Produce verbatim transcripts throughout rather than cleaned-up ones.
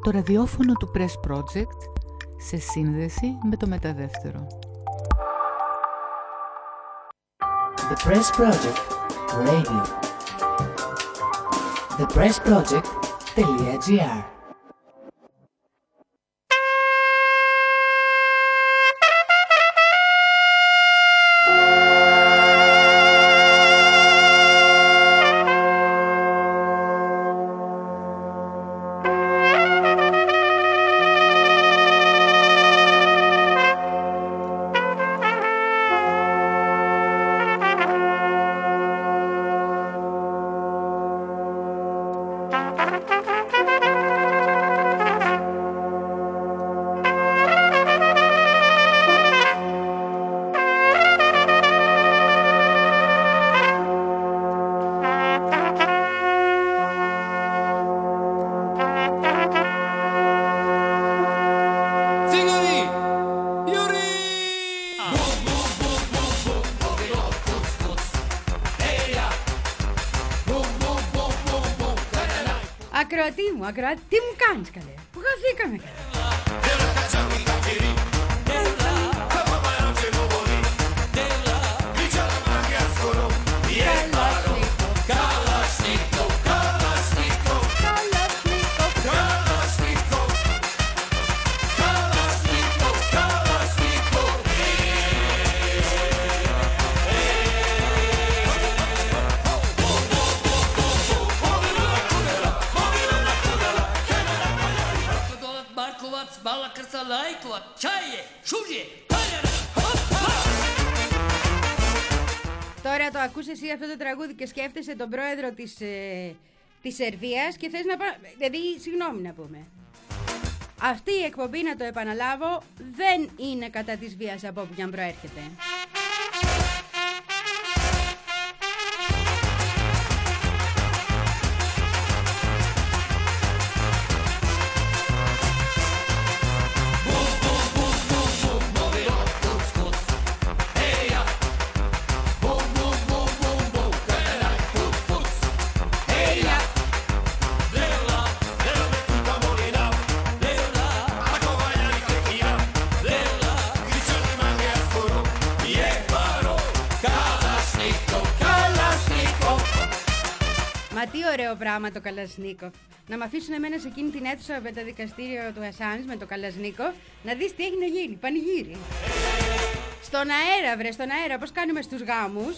το ραδιόφωνο του Press Project σε σύνδεση με το Μεταδεύτερο. The Press Project Radio. the press project dot g r Ακροατή μου, ακροατή, τι μου κάνεις καλέ, που χαθήκαμε καλέ. Τώρα το ακούς εσύ αυτό το τραγούδι και σκέφτεσαι τον πρόεδρο της, ε, της Σερβίας και θες να πάω... Δηλαδή, συγγνώμη να πούμε. Αυτή η εκπομπή, να το επαναλάβω, δεν είναι κατά της βίας από όπου και αν προέρχεται. Τι ωραίο πράγμα το Καλασνίκοφ. Να μ' αφήσουν εμένα σε εκείνη την αίθουσα με το δικαστήριο του Ασάνς με το Καλασνίκοφ να δεις τι έχει να γίνει. Πανηγύρι. Στον αέρα, βρε, στον αέρα, πώς κάνουμε στους γάμους.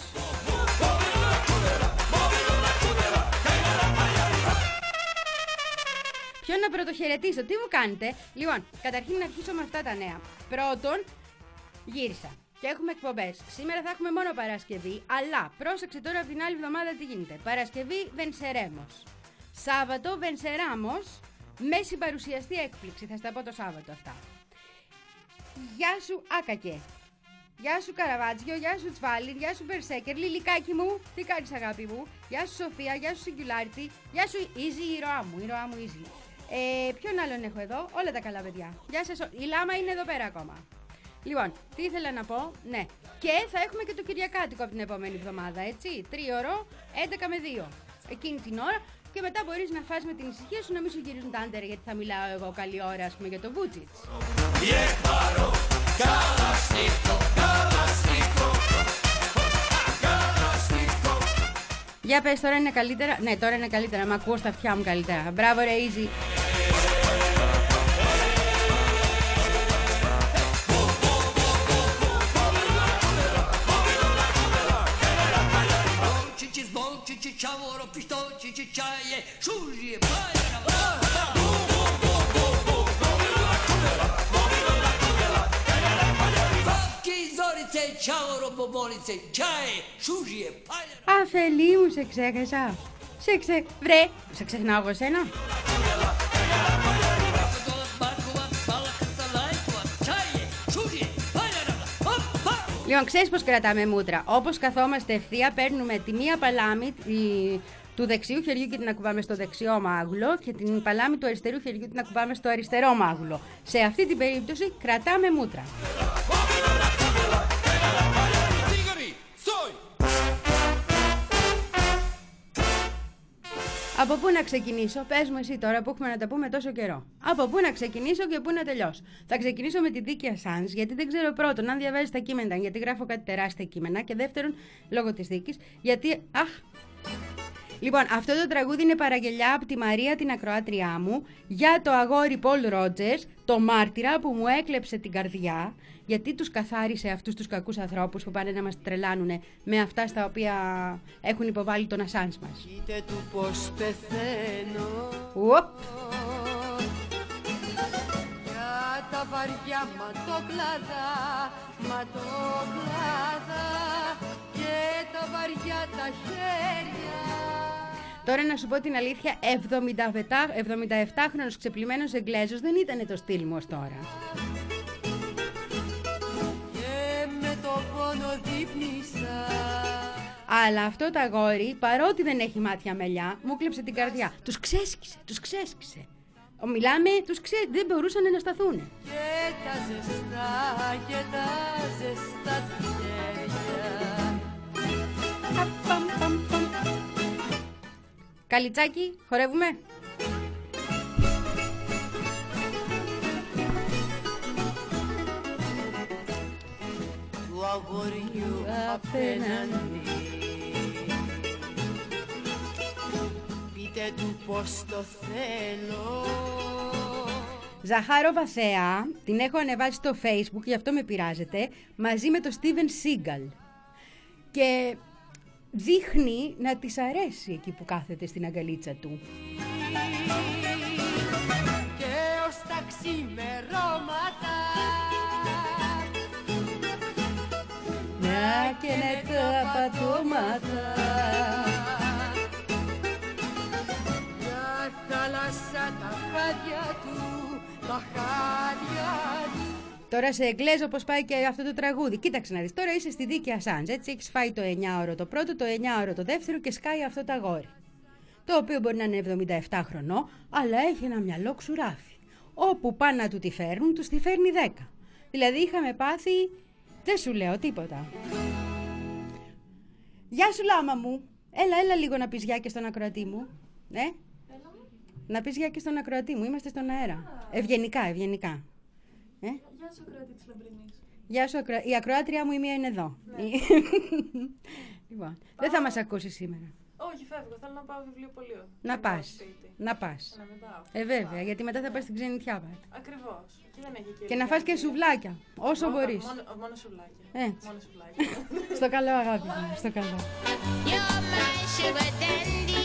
Ποιον να πρωτοχαιρετήσω, τι μου κάνετε. Λοιπόν, καταρχήν να αρχίσω με αυτά τα νέα. Πρώτον, γύρισα. Και έχουμε εκπομπές. Σήμερα θα έχουμε μόνο Παρασκευή, αλλά πρόσεξε τώρα από την άλλη εβδομάδα τι γίνεται. Παρασκευή Βενσερέμος. Σάββατο Βενσεράμος με συμπαρουσιαστή έκπληξη. Θα στα πω το Σάββατο αυτά. Γεια σου Άκακε. Γεια σου Καραβάτζιο, γεια σου Τσβάλι, γεια σου Μπερσέκερ, Λιλικάκι μου. Τι κάνεις αγάπη μου. Γεια σου Σοφία, γεια σου Σιγκουλάρτη. Γεια σου Ίζη, η ηρωά μου, η ηρωά μου Ίζη. Ε, ποιον άλλον έχω εδώ, όλα τα καλά παιδιά. Γεια σας, η Λάμα είναι εδώ πέρα ακόμα. Λοιπόν, τι ήθελα να πω, ναι. Και θα έχουμε και το Κυριακάτικο από την επόμενη εβδομάδα, έτσι. Τρίωρο, έντεκα με δύο. Εκείνη την ώρα και μετά μπορείς να φας με την ησυχία σου να μην σου γυρίζουν τα άντερα γιατί θα μιλάω εγώ καλή ώρα, ας πούμε, για το Βούτσιτς. Για πες, τώρα είναι καλύτερα. Ναι, τώρα είναι καλύτερα, μ' ακούω στα αυτιά μου καλύτερα. Μπράβο ρε Easy. Αφελή μου, σε ξέχασα. Σε ξε... Βρε, σε ξεχνάω εγώ εσένα. Λοιπόν, ξέρεις πως κρατάμε μούτρα. Όπως καθόμαστε ευθεία, παίρνουμε τη μία παλάμη τη... του δεξιού χεριού και την ακουμπάμε στο δεξιό μάγουλο και την παλάμη του αριστερού χεριού την ακουμπάμε στο αριστερό μάγουλο. Σε αυτή την περίπτωση κρατάμε μούτρα. Από πού να ξεκινήσω, πες μου εσύ τώρα που έχουμε να τα πούμε τόσο καιρό. Από πού να ξεκινήσω και πού να τελειώσω. Θα ξεκινήσω με τη δίκη Ασάνζ, γιατί δεν ξέρω πρώτον αν διαβάζεις τα κείμενα, γιατί γράφω κάτι τεράστια κείμενα, και δεύτερον, λόγω της δίκης, γιατί. Αχ! Λοιπόν, αυτό το τραγούδι είναι παραγγελιά από τη Μαρία, την ακροάτριά μου, για το αγόρι Πολ Ρότζερς, το μάρτυρα που μου έκλεψε την καρδιά, γιατί τους καθάρισε αυτούς τους κακούς ανθρώπους που πάνε να μας τρελάνουνε με αυτά στα οποία έχουν υποβάλει τον Ασάνζ μας. Κοίτα του πως πεθαίνω. Ουοπ. Για τα βαριά ματοκλάδα, ματοκλάδα και τα βαριά τα χέρια. Τώρα να σου πω την αλήθεια, εβδομηνταεπτάχρονος ξεπλημμένος Εγγλέζος δεν ήταν το στυλ μου ως τώρα. Και με το πόνο δείπνησα. Αλλά αυτό το αγόρι, παρότι δεν έχει μάτια μελιά, μου κλέψε την καρδιά. Τους ξέσκησε, τους ξέσκησε. Ο, μιλάμε, τους ξέ... δεν μπορούσαν να σταθούν. Και τα ζεστά, και τα ζεστά του χέρια. Καλιτσάκι, χορεύουμε. Του αγοριού απέναντι, πείτε του πως το θέλω. Ζαχάροβα Θέα, την έχω ανεβάσει στο Facebook, γι' αυτό με πειράζετε, μαζί με το Steven Seagal. Και δείχνει να της αρέσει εκεί που κάθεται στην αγκαλίτσα του. Και ως τα ξημερώματα να και να τα πατώματα, μια θάλασσα τα χάδια του, τα χάδια του. Τώρα σε εγγλέζω πώς πάει και αυτό το τραγούδι. Κοίταξε να δεις, τώρα είσαι στη δίκη Ασάνζ, έτσι, έχεις φάει το εννιάωρο το πρώτο, το εννιάωρο το δεύτερο και σκάει αυτό το αγόρι. Το οποίο μπορεί να είναι εβδομήντα επτά χρονών, αλλά έχει ένα μυαλό ξουράφι. Όπου πάνε να του τη φέρνουν, τους τη φέρνει δέκα. Δηλαδή είχαμε πάθει, δεν σου λέω τίποτα. Γεια σου λάμα μου, έλα, έλα λίγο να πεις γεια και στον ακροατή μου. Ε? Να πεις γεια και στον ακροατή μου, είμαστε στον αέρα. Ευγενικά, ευγενικά. Ε? Γεια σου, ακροατή της Λαμπρινής. Γεια σου, ακρο... η ακροάτρια μου η μία είναι εδώ. Ναι. Λοιπόν, δεν θα μας ακούσει σήμερα. Όχι, φεύγω. Θέλω να πάω βιβλιοπωλείο. Να Δεν πάω πας. σπίτι. Να πας. Να μην πάω. Ε, βέβαια, γιατί μετά θα πας στην ξενιτιά πάλι. Ακριβώς. Και δεν έχει Και να φας και σουβλάκια, όσο Μόνο- μπορείς. Μόνο, μόνο σουβλάκια. Έτσι. Μόνο σουβλάκια. Στο καλό, αγάπη μου, στο καλό. You're my sugar dandy.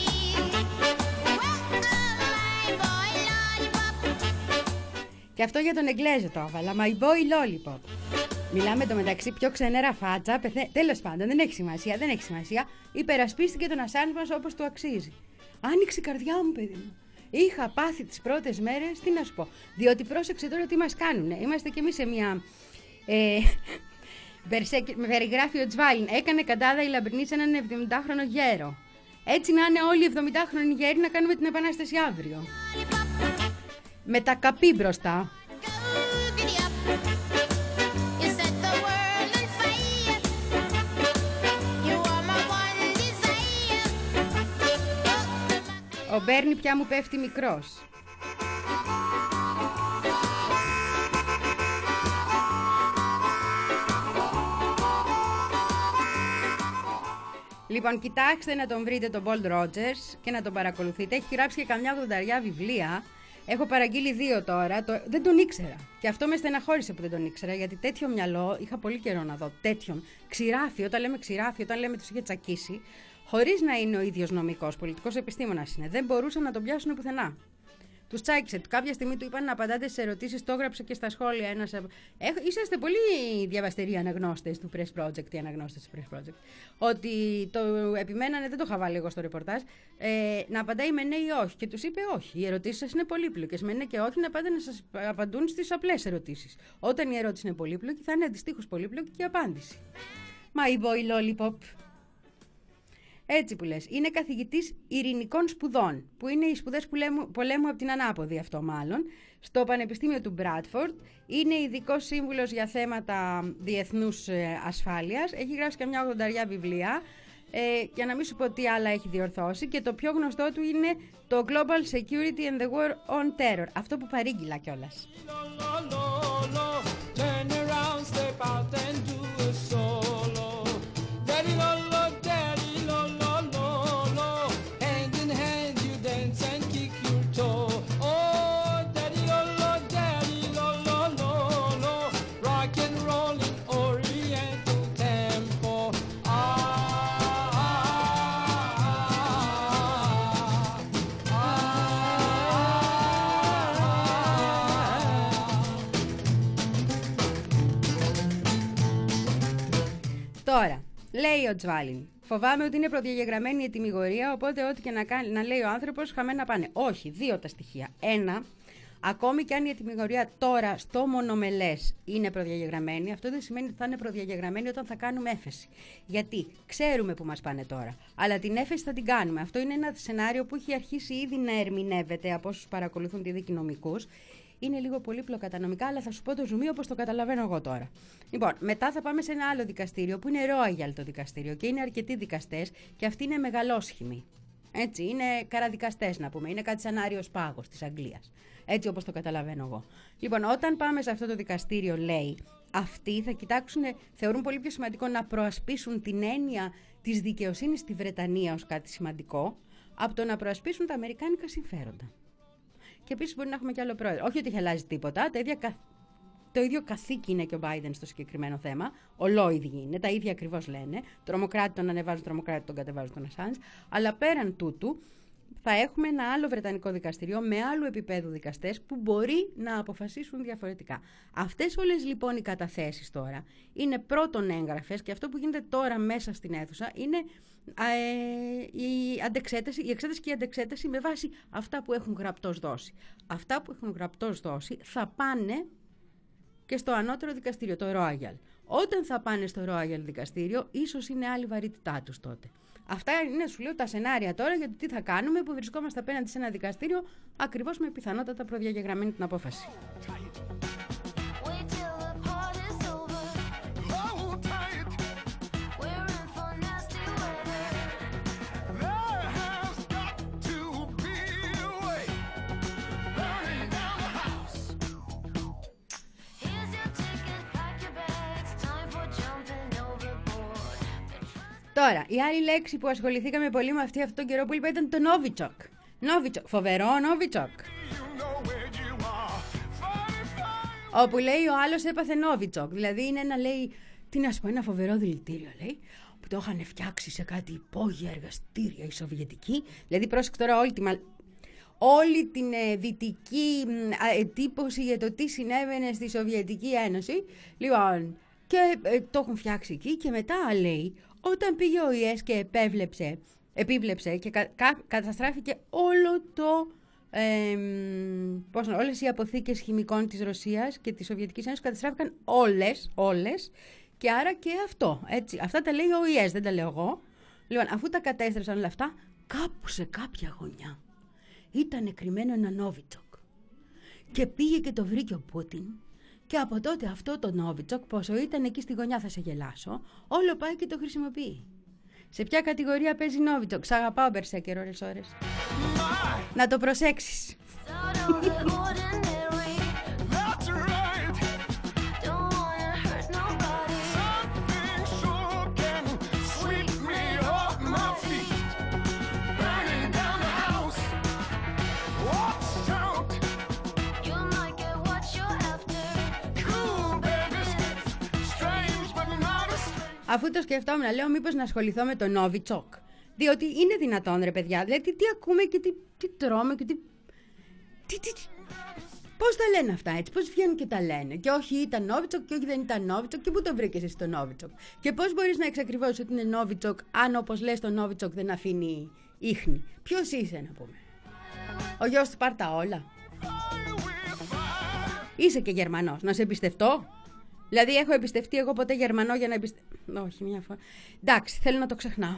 Oh, my boy lollipop. Και αυτό για τον Εγγλέζο το έβαλα, my boy lollipop. Μιλάμε το μεταξύ πιο ξενέρα φάτσα, πεθα... τέλος πάντων, δεν έχει σημασία, δεν έχει σημασία. Υπερασπίστηκε τον Ασάνζ μας όπως του αξίζει. Άνοιξε η καρδιά μου, παιδί μου. Είχα πάθει τις πρώτες μέρες, τι να σου πω. Διότι πρόσεξε τώρα τι μας κάνουνε. Είμαστε κι εμείς σε μια. Ε, με περιγράφει ο Τσβάλιν. Έκανε καντάδα η Λαμπρινή σε έναν εβδομηντάχρονο γέρο. Έτσι να είναι όλοι οι εβδομηντάχρονοι γέροι να κάνουμε την επανάσταση αύριο. Με τα καπί μπροστά. Go giddy up. You set the world on fire. You are my one desire. Ο Μπέρνι πια μου πέφτει μικρός. Λοιπόν, κοιτάξτε να τον βρείτε τον Πολ Ρότζερς και να τον παρακολουθείτε. Έχει γράψει και καμιά ογδονταριά βιβλία. Έχω παραγγείλει δύο τώρα. Το... Δεν τον ήξερα. Και αυτό με στεναχώρησε που δεν τον ήξερα. Γιατί τέτοιο μυαλό είχα πολύ καιρό να δω. Τέτοιον. Ξηράφι, όταν λέμε ξηράφι, όταν λέμε τους είχε τσακίσει. Χωρίς να είναι ο ίδιος νομικός, πολιτικός επιστήμονας είναι. Δεν μπορούσαν να τον πιάσουν πουθενά. Του τσάκισε. Κάποια στιγμή του είπαν να απαντάτε σε ερωτήσεις. Το έγραψε και στα σχόλια ένας. Έχ, είσαστε πολύ διαβαστεροί αναγνώστες του Press Project, οι αναγνώστες του Press Project. Ότι το επιμένανε, δεν το είχα βάλει εγώ στο ρεπορτάζ, ε, να απαντάει με ναι ή όχι. Και τους είπε όχι. Οι ερωτήσεις σας είναι πολύπλοκες. Με ναι και όχι να πάτε να σας απαντούν στις απλές ερωτήσεις. Όταν η ερώτηση είναι πολύπλοκη, θα είναι αντιστοίχως πολύπλοκη και η απάντηση. My boy lollipop. Έτσι που λες. Είναι καθηγητής ειρηνικών σπουδών, που είναι οι σπουδές πολέμου, πολέμου από την ανάποδη αυτό μάλλον, στο Πανεπιστήμιο του Μπράτφορντ. Είναι ειδικός σύμβουλος για θέματα διεθνούς ασφάλειας. Έχει γράψει και μια ογδονταριά βιβλία. Ε, για να μην σου πω τι άλλα έχει διορθώσει, και το πιο γνωστό του είναι το Global Security and the War on Terror. Αυτό που παρήγγειλα κιόλας. Τώρα, λέει ο Τσβάλιν, φοβάμαι ότι είναι προδιαγεγραμμένη η ετυμηγορία, οπότε ό,τι και να, κάνει, να λέει ο άνθρωπος, χαμένα πάνε. Όχι, δύο τα στοιχεία. Ένα, ακόμη και αν η ετυμηγορία τώρα στο μονομελές είναι προδιαγεγραμμένη, αυτό δεν σημαίνει ότι θα είναι προδιαγεγραμμένη όταν θα κάνουμε έφεση. Γιατί ξέρουμε που μας πάνε τώρα, αλλά την έφεση θα την κάνουμε. Αυτό είναι ένα σενάριο που έχει αρχίσει ήδη να ερμηνεύεται από όσους παρακολουθούν τη δίκη νομικούς. Είναι λίγο πολύπλοκα τα νομικά, αλλά θα σου πω το ζουμί όπως το καταλαβαίνω εγώ τώρα. Λοιπόν, μετά θα πάμε σε ένα άλλο δικαστήριο που είναι Royal το δικαστήριο και είναι αρκετοί δικαστές και αυτοί είναι μεγαλόσχημοι. Έτσι, είναι καραδικαστές να πούμε, είναι κάτι σαν Άριος Πάγος της Αγγλίας. Έτσι όπως το καταλαβαίνω εγώ. Λοιπόν, όταν πάμε σε αυτό το δικαστήριο, λέει, αυτοί θα κοιτάξουν, θεωρούν πολύ πιο σημαντικό να προασπίσουν την έννοια της δικαιοσύνης στη Βρετανία ως κάτι σημαντικό, από το να προασπίσουν τα αμερικάνικα συμφέροντα. Και επίσης μπορεί να έχουμε και άλλο πρόεδρο. Όχι ότι έχει αλλάζει τίποτα. Τα ίδια, το ίδιο καθήκη είναι και ο Biden στο συγκεκριμένο θέμα. Ολόιδιοι είναι. Τα ίδια ακριβώς λένε. Τρομοκράτη τον ανεβάζουν, τρομοκράτη τον κατεβάζουν τον Ασάνζ. Αλλά πέραν τούτου θα έχουμε ένα άλλο βρετανικό δικαστήριο με άλλου επίπεδου δικαστές που μπορεί να αποφασίσουν διαφορετικά. Αυτές όλες λοιπόν οι καταθέσεις τώρα είναι πρώτον έγγραφες και αυτό που γίνεται τώρα μέσα στην αίθουσα είναι ε, η, αντεξέταση, η εξέταση και η αντεξέταση με βάση αυτά που έχουν γραπτώς δώσει. Αυτά που έχουν γραπτώς δώσει θα πάνε και στο ανώτερο δικαστήριο, το Royal. Όταν θα πάνε στο Royal δικαστήριο, ίσως είναι άλλη βαρύτητά τους τότε. Αυτά είναι, σου λέω, τα σενάρια τώρα για το τι θα κάνουμε που βρισκόμαστε απέναντι σε ένα δικαστήριο ακριβώς με πιθανότατα προδιαγεγραμμένη την απόφαση. Τώρα, η άλλη λέξη που ασχοληθήκαμε πολύ με αυτή αυτόν τον καιρό που είπα ήταν το Νόβιτσοκ. Νόβιτσοκ, φοβερό Νόβιτσοκ. Όπου λέει ο άλλος έπαθε Νόβιτσοκ. Δηλαδή είναι ένα, λέει, τι να σου πω, ένα φοβερό δηλητήριο, λέει, που το είχαν φτιάξει σε κάτι υπόγεια εργαστήρια οι Σοβιετικοί. Δηλαδή, πρόσεξε τώρα όλη, τη, όλη την ε, δυτική ε, εντύπωση για το τι συνέβαινε στη Σοβιετική Ένωση. Λοιπόν, και ε, το έχουν φτιάξει εκεί και μετά, λέει, όταν πήγε ο ΙΕΣ και επέβλεψε, επίβλεψε και κα, κα, καταστράφηκε όλο το, ε, πώς, όλες οι αποθήκες χημικών της Ρωσίας και της Σοβιετικής Ένωσης, καταστράφηκαν όλες, όλες, και άρα και αυτό, έτσι. Αυτά τα λέει ο ΙΕΣ, δεν τα λέω εγώ. Λοιπόν, αφού τα κατέστρεψαν όλα αυτά, κάπου σε κάποια γωνιά ήταν κρυμμένο ένα Νόβιτσοκ. Και πήγε και το βρήκε ο Πούτιν. Και από τότε αυτό το Νόβιτσοκ, πόσο ήταν εκεί στη γωνιά θα σε γελάσω, όλο πάει και το χρησιμοποιεί. Σε ποια κατηγορία παίζει Νόβιτσοκ? Σ' αγαπάω, Μπερσέκερ, ώρες ώρες. Να το προσέξεις. Αφού το σκεφτόμουν, λέω μήπως να ασχοληθώ με το Νόβιτσοκ. Διότι είναι δυνατόν, ρε παιδιά. Δηλαδή, τι ακούμε και τι, τι τρώμε και τι... τι, τι, τι... Πώς τα λένε αυτά, έτσι, πώς βγαίνουν και τα λένε. Και όχι ήταν Νόβιτσοκ και όχι δεν ήταν Νόβιτσοκ. Και πού το βρήκες εσύ το Νόβιτσοκ. Και πώς μπορείς να εξακριβώσεις ότι είναι Νόβιτσοκ, αν όπως λες το Νόβιτσοκ δεν αφήνει ίχνη. Ποιος είσαι, να πούμε. Ο γιος του πάρτα όλα. Είσαι και Γερμανός, να σε εμπιστευτώ. Δηλαδή, έχω εμπιστευτεί εγώ ποτέ Γερμανό για να εμπιστευτώ. Όχι, μια φορά. Εντάξει, θέλω να το ξεχνάω.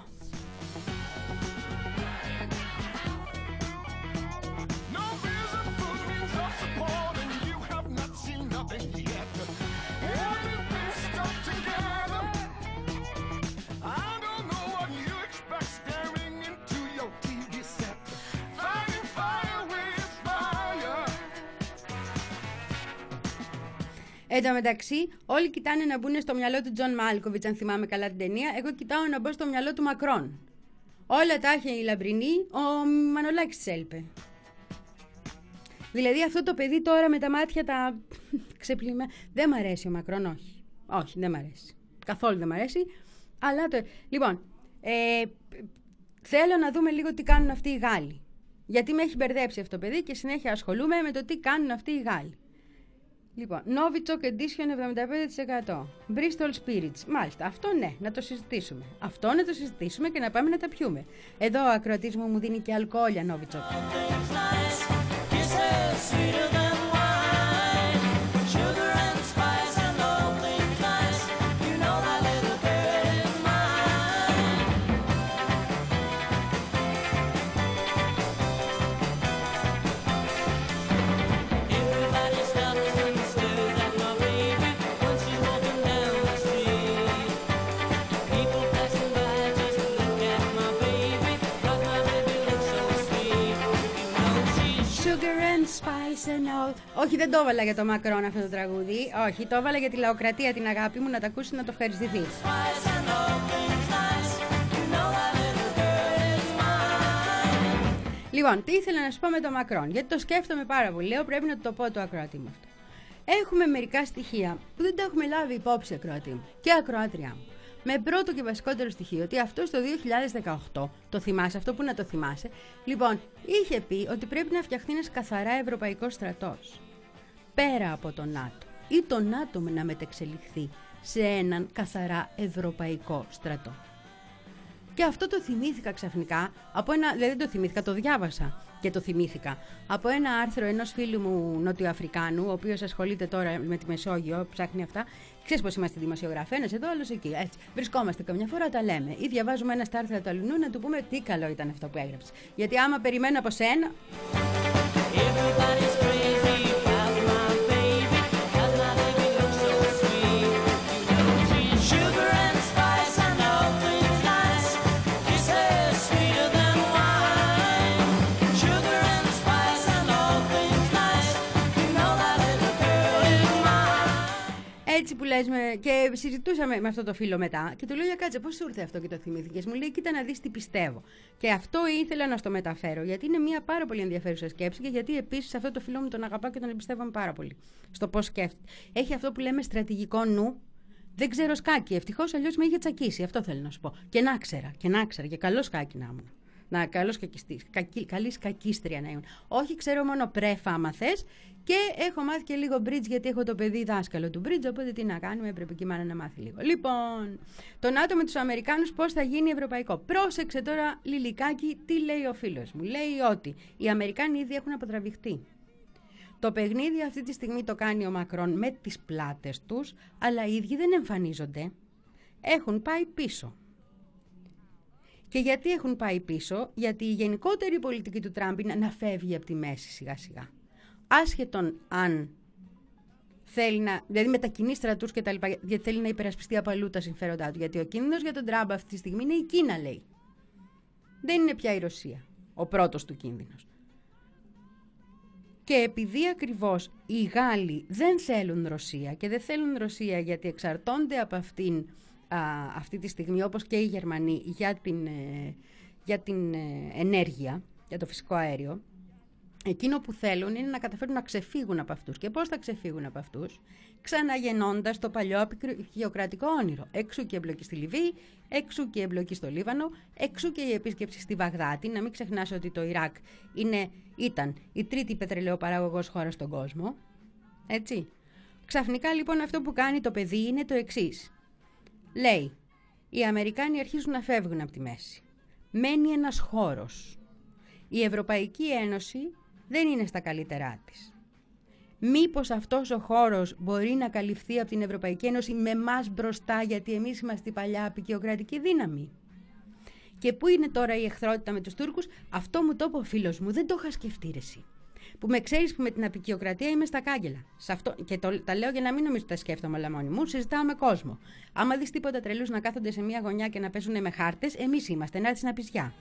Εν τω μεταξύ, όλοι κοιτάνε να μπουν στο μυαλό του Τζον Μάλκοβιτς, αν θυμάμαι καλά την ταινία. Εγώ κοιτάω να μπω στο μυαλό του Μακρόν. Όλα τα είχε η Λαμπρινή, ο Μανολάκης της έλειπε. Δηλαδή αυτό το παιδί τώρα με τα μάτια τα ξεπλημμένα. Δεν μ' αρέσει ο Μακρόν, όχι. Όχι, δεν μ' αρέσει. Καθόλου δεν μ' αρέσει. Αλλά το... Λοιπόν, ε, θέλω να δούμε λίγο τι κάνουν αυτοί οι Γάλλοι. Γιατί με έχει μπερδέψει αυτό το παιδί και συνέχεια ασχολούμαι με το τι κάνουν αυτοί οι Γάλλοι. Λοιπόν, Novichok Edition εβδομήντα πέντε τοις εκατό. Bristol Spirits. Μάλιστα, αυτό ναι, να το συζητήσουμε. Αυτό να το συζητήσουμε και να πάμε να τα πιούμε. Εδώ ο ακροατής μου μου δίνει και αλκοόλια Novichok. Όχι, δεν το έβαλα για το Μακρόν αυτό το τραγούδι. Όχι, το έβαλα για τη λαοκρατία, την αγάπη μου, να τα ακούσει, να το ευχαριστηθεί. Λοιπόν, τι ήθελα να σου πω με το Μακρόν, γιατί το σκέφτομαι πάρα πολύ. Λέω πρέπει να το πω το ακροατή μου αυτό. Έχουμε μερικά στοιχεία που δεν τα έχουμε λάβει υπόψη, ακροατή μου και ακροάτριά μου. Με πρώτο και βασικότερο στοιχείο ότι αυτό το δύο χιλιάδες δεκαοκτώ, το θυμάσαι, αυτό που να το θυμάσαι, λοιπόν, είχε πει ότι πρέπει να φτιαχτεί ένας καθαρά ευρωπαϊκός στρατός. Πέρα από το ΝΑΤΟ. Ή το ΝΑΤΟ να μετεξελιχθεί σε έναν καθαρά ευρωπαϊκό στρατό. Και αυτό το θυμήθηκα ξαφνικά, από ένα, δηλαδή δεν το θυμήθηκα, το διάβασα και το θυμήθηκα. Από ένα άρθρο ενός φίλου μου Νοτιοαφρικάνου, ο οποίος ασχολείται τώρα με τη Μεσόγειο, ψάχνει αυτά. Ξέρεις πώς είμαστε δημοσιογράφοι, ένας εδώ, άλλος εκεί. Έτσι. Βρισκόμαστε καμιά φορά, τα λέμε. Ή διαβάζουμε ένα στα άρθρα του αλλού να του πούμε τι καλό ήταν αυτό που έγραψε. Γιατί άμα περιμένω από σένα. Έτσι που λες, με... και συζητούσαμε με αυτό το φίλο μετά και του λέω για κάτσε πώς σου ήρθε αυτό και το θυμήθηκες. Μου λέει κοίτα να δεις τι πιστεύω. Και αυτό ήθελα να στο μεταφέρω γιατί είναι μια πάρα πολύ ενδιαφέρουσα σκέψη και γιατί επίσης αυτό το φίλο μου τον αγαπάω και τον εμπιστεύομαι πάρα πολύ στο πώς σκέφτεται. Έχει αυτό που λέμε στρατηγικό νου. Δεν ξέρω σκάκι. Ευτυχώς αλλιώς με είχε τσακίσει. Αυτό θέλω να σου πω. Και να ξέρα, και να ξέρα, και καλό σκάκι να ήμουν. Να, καλός κακιστής, κακή, καλή σκακίστρια να ήμουν. Όχι, ξέρω μόνο πρέφα άμα θες. Και έχω μάθει και λίγο bridge γιατί έχω το παιδί δάσκαλο του bridge. Οπότε τι να κάνουμε, έπρεπε και η μάνα να μάθει λίγο. Λοιπόν, το ΝΑΤΟ με τους Αμερικάνους πώς θα γίνει ευρωπαϊκό. Πρόσεξε τώρα, Λιλικάκη, τι λέει ο φίλος μου. Λέει ότι οι Αμερικάνοι ήδη έχουν αποτραβηχτεί. Το παιχνίδι αυτή τη στιγμή το κάνει ο Μακρόν με τις πλάτες τους, αλλά οι ίδιοι δεν εμφανίζονται. Έχουν πάει πίσω. Και γιατί έχουν πάει πίσω, γιατί η γενικότερη πολιτική του Τραμπ είναι να φεύγει από τη μέση σιγά σιγά. Άσχετον αν θέλει να, δηλαδή μετακινεί στρατούς και τα λοιπά, γιατί θέλει να υπερασπιστεί από αλλού τα συμφέροντά του. Γιατί ο κίνδυνος για τον Τραμπ αυτή τη στιγμή είναι η Κίνα, λέει. Δεν είναι πια η Ρωσία ο πρώτος του κίνδυνος. Και επειδή ακριβώς οι Γάλλοι δεν θέλουν Ρωσία και δεν θέλουν Ρωσία γιατί εξαρτώνται από αυτήν α, αυτή τη στιγμή, όπως και οι Γερμανοί, για την, ε, για την ε, ενέργεια, για το φυσικό αέριο, εκείνο που θέλουν είναι να καταφέρουν να ξεφύγουν από αυτούς. Και πώς θα ξεφύγουν από αυτούς? Ξαναγεννώντας το παλιό απεικιοκρατικό όνειρο. Έξω και εμπλοκή στη Λιβύη, έξω και εμπλοκή στο Λίβανο, έξω και η επίσκεψη στη Βαγδάτη. Να μην ξεχνάς ότι το Ιράκ είναι, ήταν η τρίτη πετρελαιοπαραγωγός χώρα στον κόσμο. Έτσι. Ξαφνικά λοιπόν αυτό που κάνει το παιδί είναι το εξής. Λέει, οι Αμερικάνοι αρχίζουν να φεύγουν από τη μέση. Μένει ένας χώρος. Η Ευρωπαϊκή Ένωση δεν είναι στα καλύτερά της. Μήπως αυτός ο χώρος μπορεί να καλυφθεί από την Ευρωπαϊκή Ένωση με εμάς μπροστά, γιατί εμείς είμαστε η παλιά απεικιοκρατική δύναμη. Και πού είναι τώρα η εχθρότητα με τους Τούρκους? Αυτό μου το είπε ο φίλος μου, δεν το είχα σκεφτεί ρε εσύ. Που με ξέρεις που με την απεικιοκρατία είμαι στα κάγκελα. Σε αυτό, και το, τα λέω για να μην νομίζω ότι τα σκέφτομαι όλα μόνη μου, συζητάω με κόσμο. Άμα δεις τίποτα τρελούς να κάθονται σε μια γωνιά και να παίζουν με χάρτες, εμείς είμαστε, να έρθεις να πεις γεια.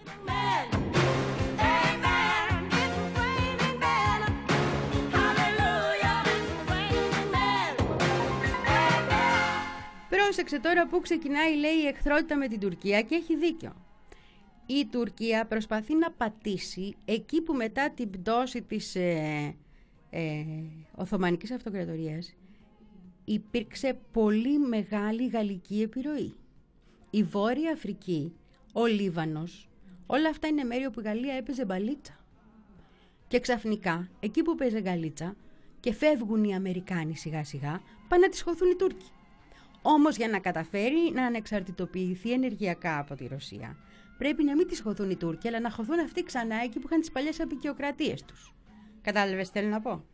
Πρόσεξε τώρα που ξεκινάει, λέει, η εχθρότητα με την Τουρκία και έχει δίκιο. Η Τουρκία προσπαθεί να πατήσει εκεί που μετά την πτώση της ε, ε, Οθωμανικής Αυτοκρατορίας υπήρξε πολύ μεγάλη γαλλική επιρροή. Η Βόρεια Αφρική, ο Λίβανος, όλα αυτά είναι μέρη όπου η Γαλλία έπαιζε μπαλίτσα. Και ξαφνικά, εκεί που παίζε γκαλίτσα και φεύγουν οι Αμερικάνοι σιγά σιγά, πάνε να τις χωθούν οι Τούρκοι. Όμως για να καταφέρει να ανεξαρτητοποιηθεί ενεργειακά από τη Ρωσία, πρέπει να μην τις χωθούν οι Τούρκοι, αλλά να χωθούν αυτοί ξανά εκεί που είχαν τις παλιές αποικιοκρατίες τους. Κατάλαβες τι θέλω να πω?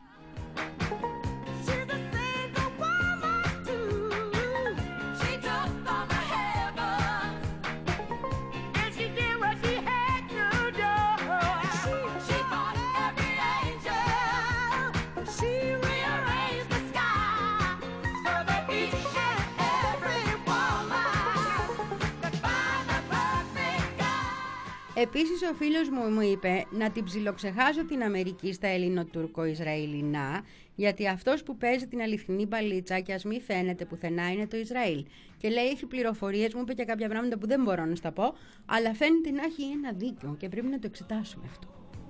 Επίσης ο φίλος μου μου είπε να την ψιλοξεχάσω την Αμερική στα ελληνοτουρκο-ισραηλινά, γιατί αυτός που παίζει την αληθινή μπαλίτσα και ας μη φαίνεται πουθενά είναι το Ισραήλ. Και λέει έχει πληροφορίες, μου είπε και κάποια πράγματα που δεν μπορώ να στα πω, αλλά φαίνεται να έχει ένα δίκιο και πρέπει να το εξετάσουμε αυτό.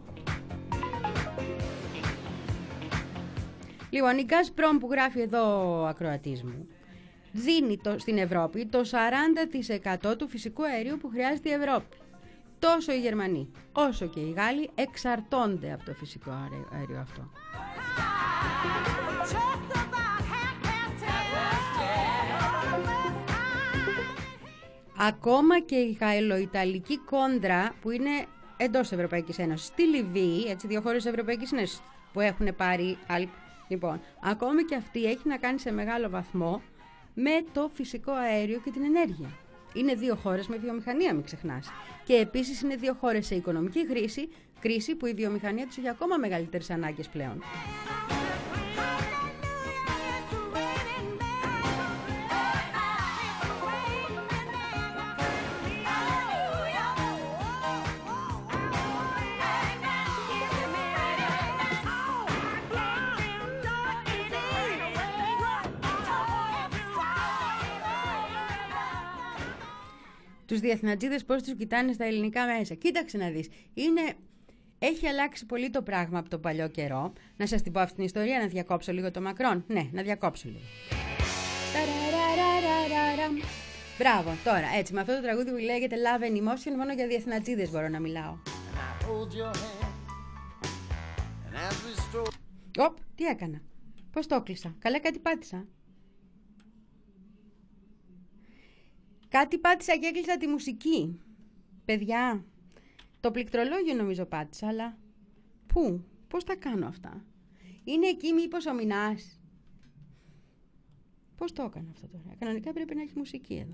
Λοιπόν, η Gazprom που γράφει εδώ ο ακροατής μου, δίνει το, στην Ευρώπη το σαράντα τοις εκατό του φυσικού αερίου που χρειάζεται η Ευρώπη. Τόσο οι Γερμανοί όσο και οι Γάλλοι εξαρτώνται από το φυσικό αέριο αυτό. Ακόμα και η γαλλο-ιταλική κόντρα που είναι εντός Ευρωπαϊκής Ένωσης, στη Λιβύη, έτσι δύο χώρες της Ευρωπαϊκής Ένωσης που έχουν πάρει άλλη. Λοιπόν, ακόμη και αυτή έχει να κάνει σε μεγάλο βαθμό με το φυσικό αέριο και την ενέργεια. Είναι δύο χώρες με βιομηχανία, μην ξεχνάς. Και επίσης είναι δύο χώρες σε οικονομική κρίση, κρίση που η βιομηχανία τους έχει ακόμα μεγαλύτερες ανάγκες πλέον. Τους διεθνατζίδες πώς τους κοιτάνε στα ελληνικά μέσα. Κοίταξε να δεις. Είναι... Έχει αλλάξει πολύ το πράγμα από τον παλιό καιρό. Να σας την πω αυτή την ιστορία, να διακόψω λίγο το Μακρόν. Ναι, να διακόψω λίγο. Μπράβο, τώρα έτσι, με αυτό το τραγούδι που λέγεται Love and Emotion, μόνο για διεθνατζίδες μπορώ να μιλάω. Οπ, τι έκανα. Πώς το έκλεισα. Καλά κάτι πάτησα. Κάτι πάτησα και έκλεισα τη μουσική. Παιδιά, το πληκτρολόγιο νομίζω πάτησα, αλλά πού, πώς τα κάνω αυτά. Είναι εκεί μήπως ο Μινάς. Πώς το έκανα αυτό τώρα. Κανονικά πρέπει να έχει μουσική εδώ.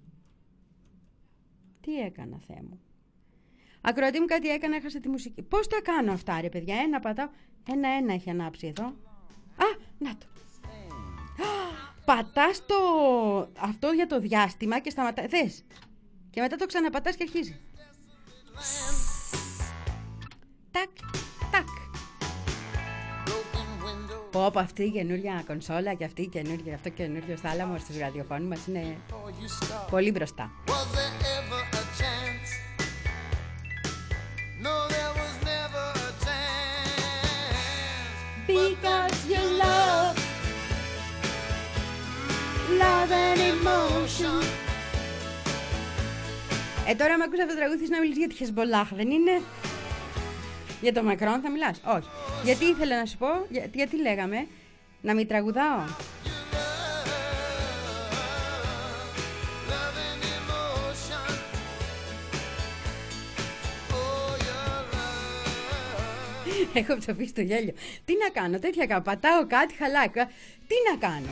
Τι έκανα, Θεέ μου. Ακροατή μου κάτι έκανα, έχασα τη μουσική. Πώς τα κάνω αυτά ρε παιδιά. Ένα πατάω. Ένα-ένα έχει ανάψει εδώ. Α, να το. Πατάς το... αυτό για το διάστημα και σταματά... Δες. Και μετά το ξαναπατάς και αρχίζει. Τακ, τακ. Πω από αυτή η καινούργια κονσόλα και αυτή η καινούργια, αυτό καινούργιο θάλαμο στους ραδιοφώνους μας είναι πολύ μπροστά. Because you love Love and emotion. Ε, τώρα με ακούσα αυτό το τραγούδι, θες να μιλήσεις για τη Χεσμπολάχ, δεν είναι? Για το Μακρόν θα μιλάς? Όχι. Γιατί ήθελα να σου πω, για, γιατί λέγαμε, να μην τραγουδάω. Έχω ψοφήσει το γέλιο. Τι να κάνω, τέτοια κάνω, πατάω κάτι, χαλάει. Τι να κάνω.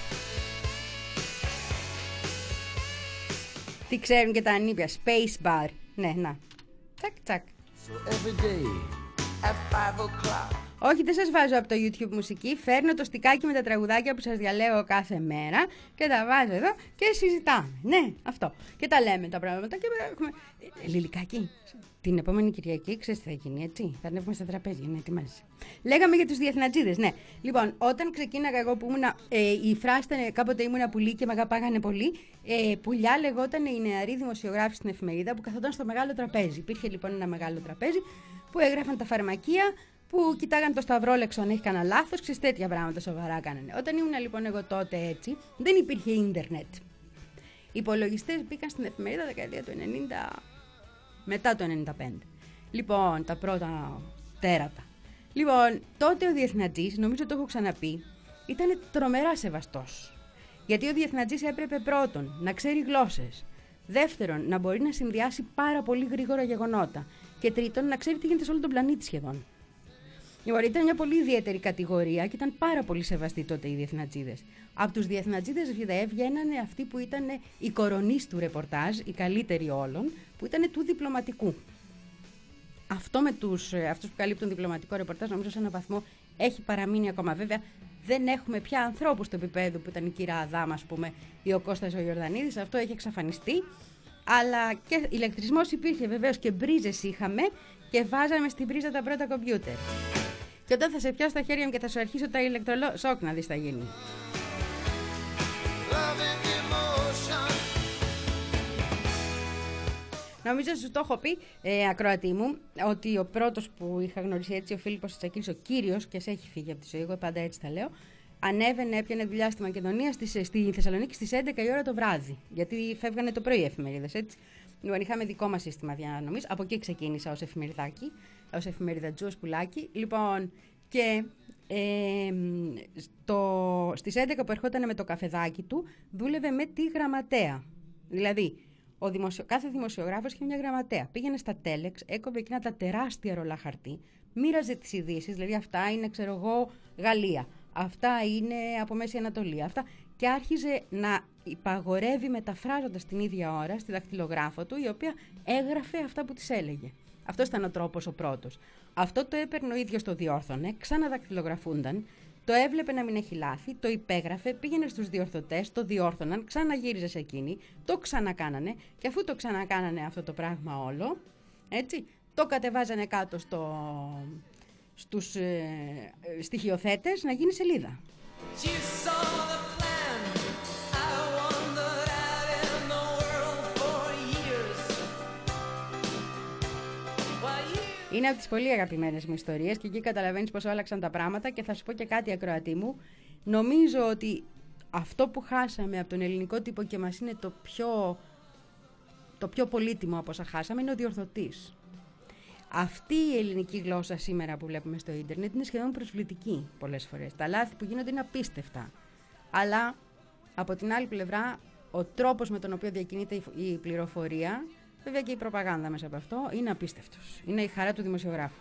Τι ξέρουν και τα ανήπια, space bar. Ναι, να. Τσακ, τσακ. Όχι, δεν σας βάζω από το YouTube μουσική. Φέρνω το στικάκι με τα τραγουδάκια που σας διαλέγω κάθε μέρα και τα βάζω εδώ και συζητάμε. Ναι, αυτό. Και τα λέμε τα πράγματα και έχουμε. Ε, Λιλικάκι, την επόμενη Κυριακή ξέρεις τι θα γίνει, έτσι. Θα ανέβουμε στα τραπέζια, ναι, ετοιμάζεσαι. Λέγαμε για τους διεθνατζίδες, ναι. Λοιπόν, όταν ξεκίναγα εγώ που ήμουνα. Ε, η φράση ήταν κάποτε ήμουνα πουλί και με αγαπάγανε πολύ. Ε, πουλιά λεγόταν η νεαρή δημοσιογράφη στην εφημερίδα που καθόταν στο μεγάλο τραπέζι. Υπήρχε λοιπόν ένα μεγάλο τραπέζι που έγραφαν τα φαρμακεία, που κοιτάγαν το σταυρόλεξο αν έχει κανένα λάθος, ξέρεις, τέτοια πράγματα σοβαρά κάνανε. Όταν ήμουν λοιπόν εγώ τότε έτσι, δεν υπήρχε ίντερνετ. Οι υπολογιστές μπήκαν στην εφημερίδα δεκαετία του ενενήντα, μετά το ενενήντα πέντε. Λοιπόν, τα πρώτα τέρατα. Λοιπόν, τότε ο διεθνατζής, νομίζω το έχω ξαναπεί, ήταν τρομερά σεβαστός. Γιατί ο διεθνατζής έπρεπε πρώτον να ξέρει γλώσσες. Δεύτερον, να μπορεί να συνδυάσει πάρα πολύ γρήγορα γεγονότα. Και τρίτον, να ξέρει τι γίνεται σε όλο τον πλανήτη σχεδόν. Λοιπόν, ήταν μια πολύ ιδιαίτερη κατηγορία και ήταν πάρα πολύ σεβαστοί τότε οι διεθνατζίδες. Από τους διεθνατζίδες βγαίνανε αυτοί που ήταν οι κορονείς του ρεπορτάζ, οι καλύτεροι όλων, που ήταν του διπλωματικού. Αυτό με τους, αυτούς που καλύπτουν διπλωματικό ρεπορτάζ, νομίζω σε έναν βαθμό έχει παραμείνει ακόμα. Βέβαια, δεν έχουμε πια ανθρώπους στο επίπεδο που ήταν η κυρία Αδάμα, ας πούμε, ή ο Κώστας ο Ιορδανίδης. Αυτό έχει εξαφανιστεί. Αλλά και ηλεκτρισμός υπήρχε βεβαίως και μπρίζες είχαμε και βάζαμε στην πρίζα τα πρώτα κομπιούτερ. Και όταν θα σε πιάσω στα χέρια μου και θα σου αρχίσω τα ηλεκτροσόκ να δεις τι θα γίνει. Νομίζω σου το έχω πει, ε, ακροατή μου, ότι ο πρώτος που είχα γνωρίσει έτσι, ο Φίλιππος Τσακίλης, ο κύριος, και σε έχει φύγει από τη ζωή, εγώ πάντα έτσι τα λέω, ανέβαινε, έπιανε δουλειά στη Μακεδονία, στη, στη Θεσσαλονίκη στις έντεκα η ώρα το βράδυ. Γιατί φεύγανε το πρωί εφημερίδες, έτσι. Λοιπόν, είχαμε δικό μας σύστημα διανομής. Από εκεί ξεκίνησα ως εφημεριδάκι, ως εφημεριδατζού, ως πουλάκι. Λοιπόν, και ε, στο, στις έντεκα που ερχόταν με το καφεδάκι του, δούλευε με τη γραμματέα. Δηλαδή, ο δημοσιο... κάθε δημοσιογράφος είχε μια γραμματέα. Πήγαινε στα τέλεξ, έκοβε εκείνα τα τεράστια ρολά χαρτί, μοίραζε τις ειδήσεις, δηλαδή αυτά είναι, ξέρω εγώ, Γαλλία. Αυτά είναι από Μέση Ανατολή. Αυτά. Και άρχιζε να υπαγορεύει μεταφράζοντας την ίδια ώρα στη δακτυλογράφο του, η οποία έγραφε αυτά που της έλεγε. Αυτός ήταν ο τρόπος ο πρώτος. Αυτό το έπαιρνε ο ίδιος, το διόρθωνε, ξαναδακτυλογραφούνταν, το έβλεπε να μην έχει λάθη, το υπέγραφε, πήγαινε στους διορθωτές, το διόρθωναν, ξαναγύριζε σε εκείνη, το ξανακάνανε και αφού το ξανακάνανε αυτό το πράγμα όλο, έτσι, το κατεβάζανε κάτω στο... στους ε, ε, στοιχειοθέτες να γίνει σελίδα. Είναι από τις πολύ αγαπημένες μου ιστορίες και εκεί καταλαβαίνεις πώς άλλαξαν τα πράγματα και θα σου πω και κάτι, ακροατή μου. Νομίζω ότι αυτό που χάσαμε από τον ελληνικό τύπο και μας είναι το πιο, το πιο πολύτιμο από όσα χάσαμε είναι ο διορθωτής. Αυτή η ελληνική γλώσσα σήμερα που βλέπουμε στο ίντερνετ είναι σχεδόν προσβλητική πολλές φορές. Τα λάθη που γίνονται είναι απίστευτα. Αλλά από την άλλη πλευρά ο τρόπος με τον οποίο διακινείται η πληροφορία, βέβαια και η προπαγάνδα μέσα από αυτό, είναι απίστευτος. Είναι η χαρά του δημοσιογράφου.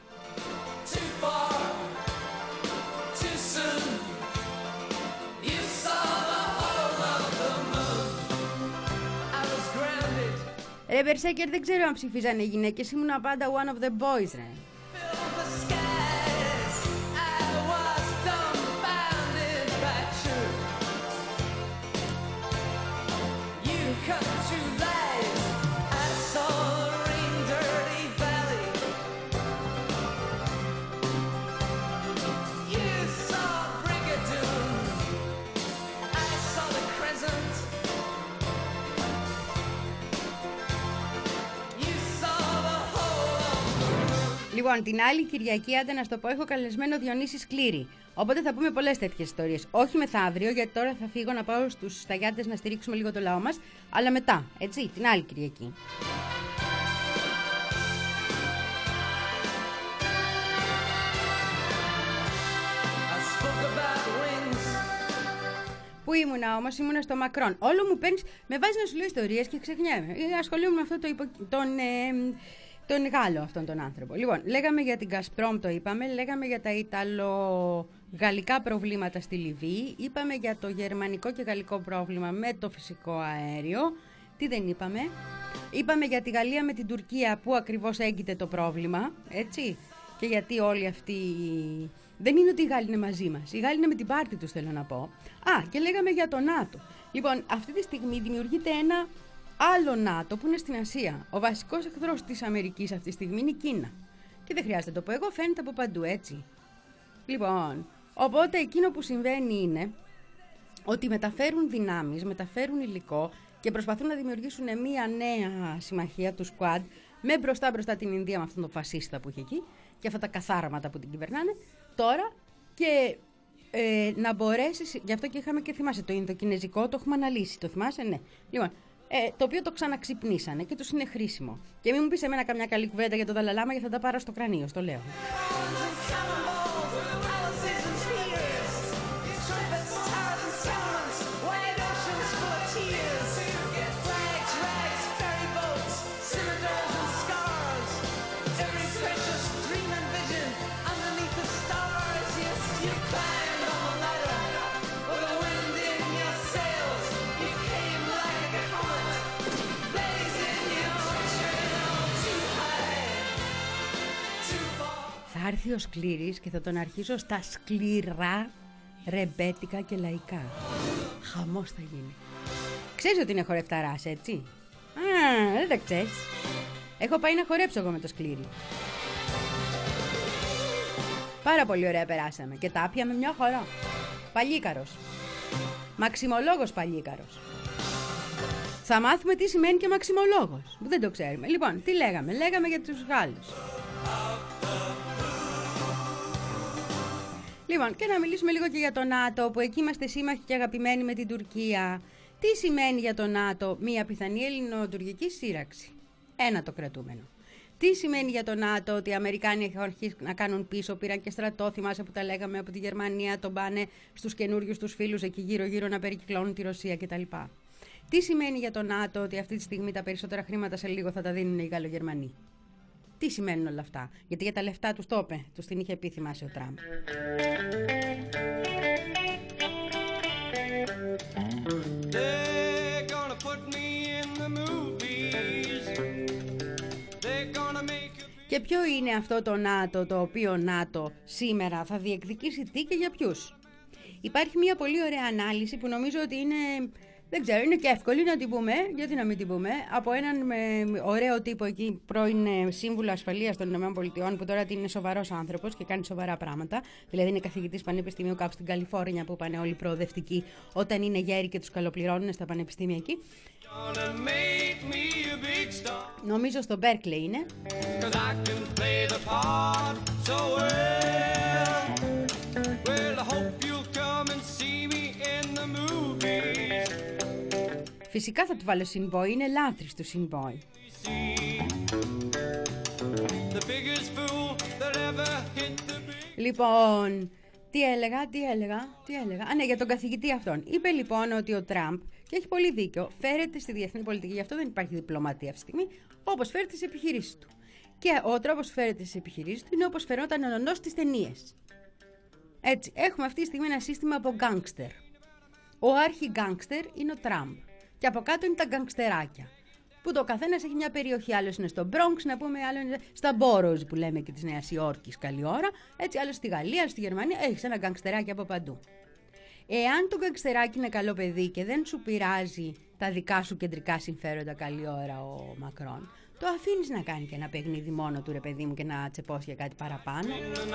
Ρε Μπερσέκερ, δεν ξέρω αν ψηφίζανε οι γυναίκες, ήμουνα πάντα one of the boys, ρε. Λοιπόν, την άλλη Κυριακή, άντε να στο πω, έχω καλεσμένο Διονύση Σκλήρη. Οπότε θα πούμε πολλές τέτοιες ιστορίες. Όχι μεθαύριο, γιατί τώρα θα φύγω να πάω στους Σταγιάτες να στηρίξουμε λίγο το λαό μας, αλλά μετά, έτσι, την άλλη Κυριακή. Πού ήμουνα όμως, ήμουνα στο Μακρόν. Όλο μου παίρνεις, με βάζει να σου λέω ιστορίες και ξεχνιέμαι. Ασχολούμαι με αυτό το υπο... τον... Ε, τον Γάλλο αυτόν τον άνθρωπο. Λοιπόν, λέγαμε για την Gazprom, το είπαμε, λέγαμε για τα Ιταλο-γαλλικά προβλήματα στη Λιβύη, είπαμε για το γερμανικό και γαλλικό πρόβλημα με το φυσικό αέριο. Τι δεν είπαμε? Είπαμε για τη Γαλλία με την Τουρκία, που ακριβώς έγκυται το πρόβλημα, έτσι. και γιατί όλοι αυτοί... Δεν είναι ότι οι Γάλλοι είναι μαζί μας. Οι Γάλλοι είναι με την πάρτη τους, θέλω να πω. Α, και λέγαμε για το ΝΑΤΟ. Λοιπόν, αυτή τη στιγμή δημιουργείται ένα άλλο ΝΑΤΟ που είναι στην Ασία. Ο βασικός εχθρός της Αμερικής αυτή τη στιγμή είναι η Κίνα. Και δεν χρειάζεται να το πω εγώ, φαίνεται από παντού, έτσι. Λοιπόν, οπότε εκείνο που συμβαίνει είναι ότι μεταφέρουν δυνάμεις, μεταφέρουν υλικό και προσπαθούν να δημιουργήσουν μια νέα συμμαχία του Squad με μπροστά μπροστά την Ινδία με αυτόν τον φασίστα που είχε εκεί και αυτά τα καθάραματα που την κυβερνάνε τώρα και ε, να μπορέσεις, γι' αυτό και είχαμε και θυμάσαι το Ινδοκινεζικό, το έχουμε αναλύσει, το θυμάσαι, ναι. Λοιπόν, ε, το οποίο το ξαναξυπνήσανε και τους είναι χρήσιμο. Και μην μου πεις εμένα καμιά καλή κουβέντα για τον Δαλαλάμα γιατί θα τα πάρω στο κρανίο, στο λέω. Θα έρθει ο Σκλήρης και θα τον αρχίσω στα σκληρά, ρεμπέτικα και λαϊκά. Χαμός θα γίνει. Ξέρεις ότι είναι χορευταράς, έτσι? Α, δεν τα ξέρεις. Έχω πάει να χορέψω εγώ με το Σκλήρη. Πάρα πολύ ωραία περάσαμε και τα άπιαμε μια χαρά. Παλίκαρος. Μαξιμολόγος Παλίκαρος. Θα μάθουμε τι σημαίνει και μαξιμολόγος. Δεν το ξέρουμε. Λοιπόν, τι λέγαμε? Λέγαμε για τους Γάλλους. Λοιπόν, και να μιλήσουμε λίγο και για το ΝΑΤΟ, που εκεί είμαστε σύμμαχοι και αγαπημένοι με την Τουρκία. Τι σημαίνει για το ΝΑΤΟ μια πιθανή ελληνοτουρκική σύραξη? Ένα το κρατούμενο. Τι σημαίνει για το ΝΑΤΟ ότι οι Αμερικάνοι έχουν αρχίσει να κάνουν πίσω, πήραν και στρατό, θυμάσαι που τα λέγαμε από τη Γερμανία, τον πάνε στους καινούριους τους φίλους εκεί γύρω-γύρω να περικυκλώνουν τη Ρωσία κτλ. Τι σημαίνει για το ΝΑΤΟ ότι αυτή τη στιγμή τα περισσότερα χρήματα σε λίγο θα τα δίνουν οι Γαλλογερμανοί? Τι σημαίνουν όλα αυτά? Γιατί για τα λεφτά τους το είπε, τους την είχε πει, θυμάσαι, ο Τραμπ. Και ποιο είναι αυτό το ΝΑΤΟ, το οποίο ΝΑΤΟ σήμερα θα διεκδικήσει τι και για ποιους? Υπάρχει μια πολύ ωραία ανάλυση που νομίζω ότι είναι... Δεν ξέρω, είναι και εύκολη να την πούμε, γιατί να μην την πούμε, από έναν με, ωραίο τύπο εκεί, πρώην σύμβουλο ασφαλείας των ΗΠΑ, που τώρα είναι σοβαρός άνθρωπος και κάνει σοβαρά πράγματα. Δηλαδή είναι καθηγητής πανεπιστημίου κάπου στην Καλιφόρνια, που πάνε όλοι προοδευτικοί όταν είναι γέροι και τους καλοπληρώνουν στα πανεπιστήμια εκεί. Νομίζω στο Berkeley είναι. Φυσικά θα του βάλω Sinboy, είναι λάτρης του Sinboy. Λοιπόν, τι έλεγα, τι έλεγα, τι έλεγα. Α, ναι, για τον καθηγητή αυτόν. Είπε λοιπόν ότι ο Τραμπ, και έχει πολύ δίκιο, φέρεται στη διεθνή πολιτική, γι' αυτό δεν υπάρχει διπλωματία αυτή τη στιγμή, όπως φέρεται στις επιχειρήσεις του. Και ο τρόπος που φέρεται στις επιχειρήσεις του είναι όπως φερόταν ο νονός στις ταινίες. Έτσι, έχουμε αυτή τη στιγμή ένα σύστημα από γκάνγκστερ. Ο αρχι-γκάνγκστερ είναι ο Τραμπ. Και από κάτω είναι τα γκανγκστεράκια. Που το καθένας έχει μια περιοχή. Άλλος είναι στο Bronx, να πούμε, άλλο είναι στα Boroughs που λέμε και της Νέας Υόρκης, καλή ώρα. Έτσι, άλλο στη Γαλλία, άλλο στη Γερμανία. Έχεις ένα γκανγκστεράκι από παντού. Εάν το γκανγκστεράκι είναι καλό παιδί και δεν σου πειράζει τα δικά σου κεντρικά συμφέροντα, καλή ώρα ο Μακρόν, το αφήνεις να κάνει και ένα παιχνίδι μόνο του, ρε παιδί μου, και να τσεπώσει για κάτι παραπάνω.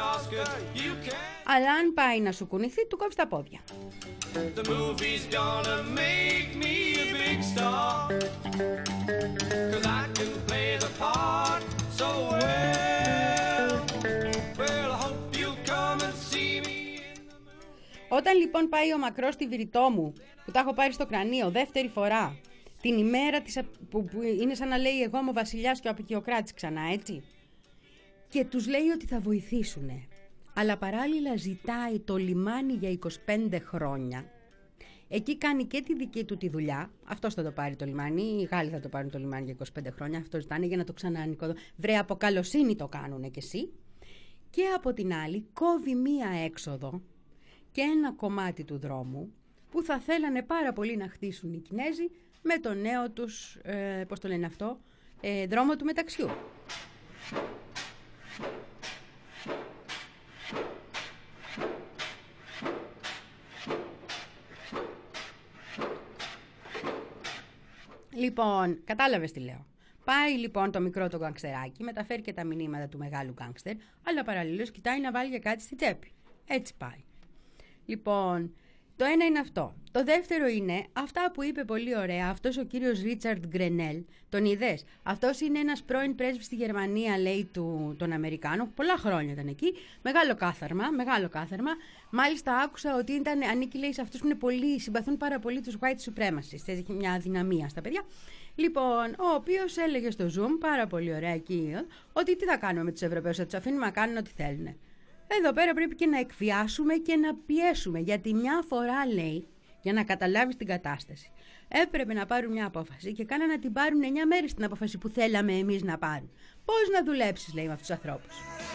Αλλά αν πάει να σου κουνηθεί, του κόβεις τα πόδια. Όταν λοιπόν πάει ο Μακρός στη Βηρητόμου, που τα έχω πάρει στο κρανίο δεύτερη φορά, την ημέρα της, που, που είναι σαν να λέει εγώ είμαι ο βασιλιάς και ο απεικιοκράτης ξανά, έτσι, και τους λέει ότι θα βοηθήσουνε, αλλά παράλληλα ζητάει το λιμάνι για είκοσι πέντε χρόνια. Εκεί κάνει και τη δική του τη δουλειά. Αυτός θα το πάρει το λιμάνι. Οι Γάλλοι θα το πάρουν το λιμάνι για είκοσι πέντε χρόνια. Αυτό ζητάνε για να το ξανανοικοδομήσουν. Βρε, από καλοσύνη το κάνουνε κι εσύ. Και από την άλλη κόβει μία έξοδο και ένα κομμάτι του δρόμου που θα θέλανε πάρα πολύ να χτίσουν οι Κινέζοι με το νέο τους, ε, πώς το λένε αυτό, ε, δρόμο του μεταξιού. Λοιπόν, κατάλαβες τι λέω. Πάει λοιπόν το μικρό το γκανγκστεράκι, μεταφέρει και τα μηνύματα του μεγάλου γκανγκστερ, αλλά παραλλήλως κοιτάει να βάλει για κάτι στη τσέπη. Έτσι πάει. Λοιπόν, το ένα είναι αυτό. Το δεύτερο είναι αυτά που είπε πολύ ωραία αυτός ο κύριος Ρίτσαρντ Γκρενέλ. Τον είδες? Αυτός είναι ένας πρώην πρέσβης στη Γερμανία, λέει, του, των Αμερικάνων. Πολλά χρόνια ήταν εκεί. Μεγάλο κάθαρμα, μεγάλο κάθαρμα. Μάλιστα άκουσα ότι ήταν, ανήκει, λέει, σε αυτούς που είναι πολύ, συμπαθούν πάρα πολύ τους white supremacists. Έχει μια αδυναμία στα παιδιά. Λοιπόν, ο οποίος έλεγε στο Zoom, πάρα πολύ ωραία εκεί, ότι τι θα κάνουμε με τους Ευρωπαίους, θα τους αφήνουμε να κάνουν ό,τι θέλουν. Εδώ πέρα πρέπει και να εκβιάσουμε και να πιέσουμε, γιατί μια φορά, λέει, για να καταλάβεις την κατάσταση, έπρεπε να πάρουν μια απόφαση και κάνανε να την πάρουν εννιά μέρες την απόφαση που θέλαμε εμείς να πάρουν. Πώς να δουλέψεις, λέει, με αυτούς τους ανθρώπους.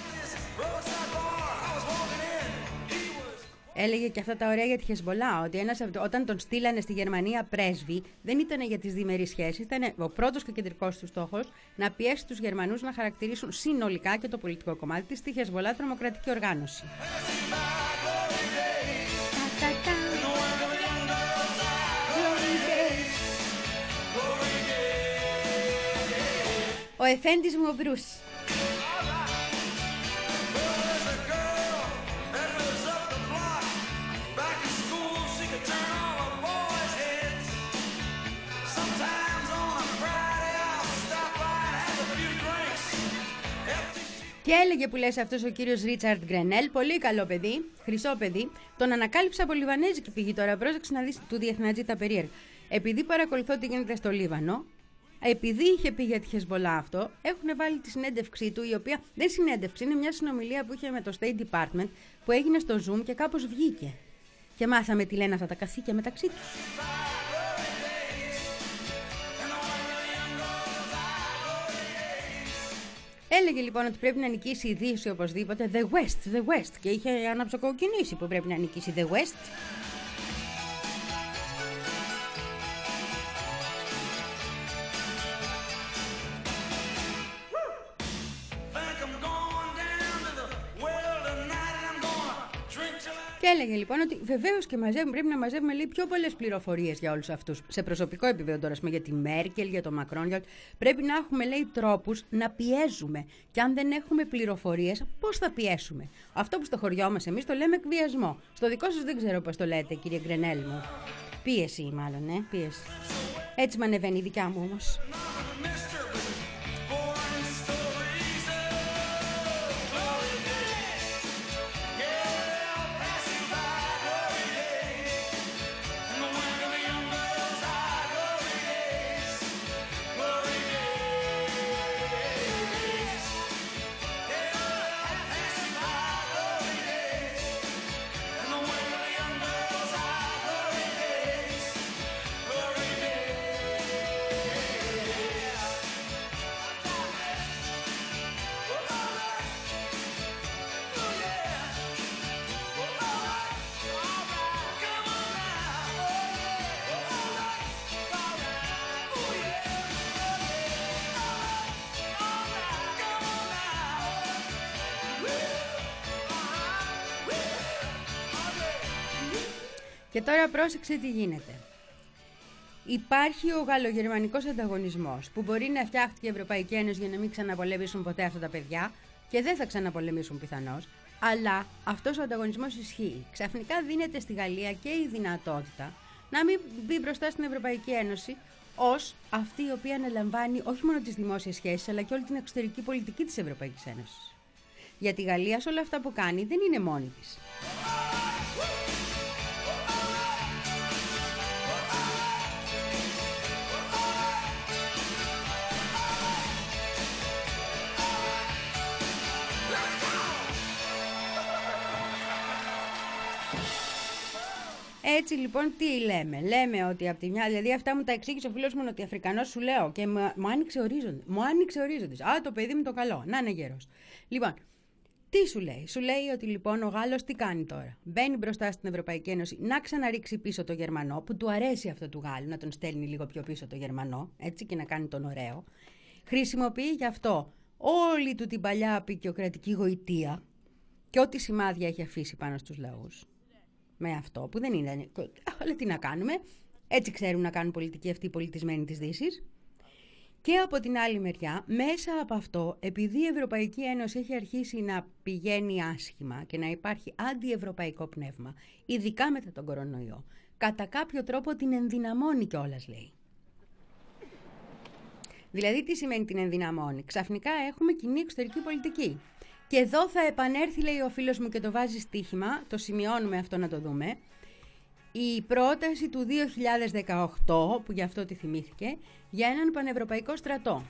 Έλεγε και αυτά τα ωραία για τη Χεσμολά, ότι ένας, όταν τον στείλανε στη Γερμανία πρέσβη, δεν ήταν για τις διμερείς σχέσεις, ήταν ο πρώτος και κεντρικός του στόχος να πιέσει τους Γερμανούς να χαρακτηρίσουν συνολικά και το πολιτικό κομμάτι της τη Χεσμολά τρομοκρατική οργάνωση. Ο εφέντης μου ο Μπρούς. Και έλεγε που λες αυτός ο κύριος Ρίτσαρντ Γκρενέλ, πολύ καλό παιδί, χρυσό παιδί, τον ανακάλυψα από λιβανέζικη πηγή τώρα, πρόσεξε να δεις του Διεθνατζή τα περίεργα. Επειδή παρακολουθώ τι γίνεται στο Λίβανο, επειδή είχε πει για τη Χεσμολά αυτό, έχουν βάλει τη συνέντευξή του, η οποία δεν συνέντευξη, είναι μια συνομιλία που είχε με το State Department, που έγινε στο Zoom και κάπως βγήκε. Και μάθαμε τι λένε αυτά τα καθήκια μεταξύ τους. Έλεγε λοιπόν ότι πρέπει να νικήσει η Δύση οπωσδήποτε, the West, the West, και είχε αναψοκοκκινήσει που πρέπει να νικήσει the West. Και έλεγε λοιπόν ότι βεβαίως και μαζεύουμε, πρέπει να μαζεύουμε, λέει, πιο πολλές πληροφορίες για όλους αυτούς. Σε προσωπικό επίπεδο τώρα, για τη Μέρκελ, για τον Μακρόν, για... πρέπει να έχουμε, λέει, τρόπους να πιέζουμε. Και αν δεν έχουμε πληροφορίες, πώς θα πιέσουμε? Αυτό που στο χωριό μας εμείς το λέμε εκβιασμό. Στο δικό σας δεν ξέρω πώς το λέτε, κύριε Γκρενέλ μου. Πίεση, μάλλον, ε, πίεση. Έτσι μ' ανεβαίνει η δικιά μου όμως. Και τώρα πρόσεξε τι γίνεται. Υπάρχει ο γαλλογερμανικός ανταγωνισμός που μπορεί να φτιάχτηκε η Ευρωπαϊκή Ένωση για να μην ξαναπολεμήσουν ποτέ αυτά τα παιδιά και δεν θα ξαναπολεμήσουν πιθανώς, αλλά αυτός ο ανταγωνισμός ισχύει. Ξαφνικά δίνεται στη Γαλλία και η δυνατότητα να μην μπει μπροστά στην Ευρωπαϊκή Ένωση ως αυτή η οποία αναλαμβάνει όχι μόνο τις δημόσιες σχέσεις αλλά και όλη την εξωτερική πολιτική της Ευρωπαϊκής Ένωσης. Γιατί η Γαλλία σε όλα αυτά που κάνει δεν είναι μόνη της. Έτσι λοιπόν τι λέμε, λέμε ότι από τη μια, δηλαδή αυτά μου τα εξήγησε ο φίλος μου Νοτιοαφρικανός, σου λέω, και μου, μου άνοιξε ορίζοντα, μου άνοιξε ορίζοντες. Α, το παιδί μου το καλό, να είναι γέρος. Λοιπόν, τι σου λέει, σου λέει ότι λοιπόν ο Γάλλος τι κάνει τώρα? Μπαίνει μπροστά στην Ευρωπαϊκή Ένωση να ξαναρίξει πίσω το Γερμανό, που του αρέσει αυτό του Γάλλου, να τον στέλνει λίγο πιο πίσω το Γερμανό, έτσι, και να κάνει τον ωραίο. Χρησιμοποιεί γι' αυτό όλη του την παλιά απεικιοκρατική γοητεία και ό,τι σημάδια έχει αφήσει πάνω στους λαούς. Με αυτό που δεν είναι. Αλλά τι να κάνουμε, Έτσι ξέρουν να κάνουν πολιτική αυτοί οι πολιτισμένοι της Δύσης. Και από την άλλη μεριά, μέσα από αυτό, επειδή η Ευρωπαϊκή Ένωση έχει αρχίσει να πηγαίνει άσχημα και να υπάρχει αντιευρωπαϊκό πνεύμα, ειδικά μετά τον κορονοϊό, κατά κάποιο τρόπο την ενδυναμώνει κιόλας, λέει. Δηλαδή, τι σημαίνει την ενδυναμώνει? Ξαφνικά έχουμε κοινή εξωτερική πολιτική. Και εδώ θα επανέλθει, λέει ο φίλος μου, και το βάζει στοίχημα, το σημειώνουμε αυτό να το δούμε, η πρόταση του δύο χιλιάδες δεκαοκτώ, που γι' αυτό τη θυμήθηκε, για έναν πανευρωπαϊκό στρατό.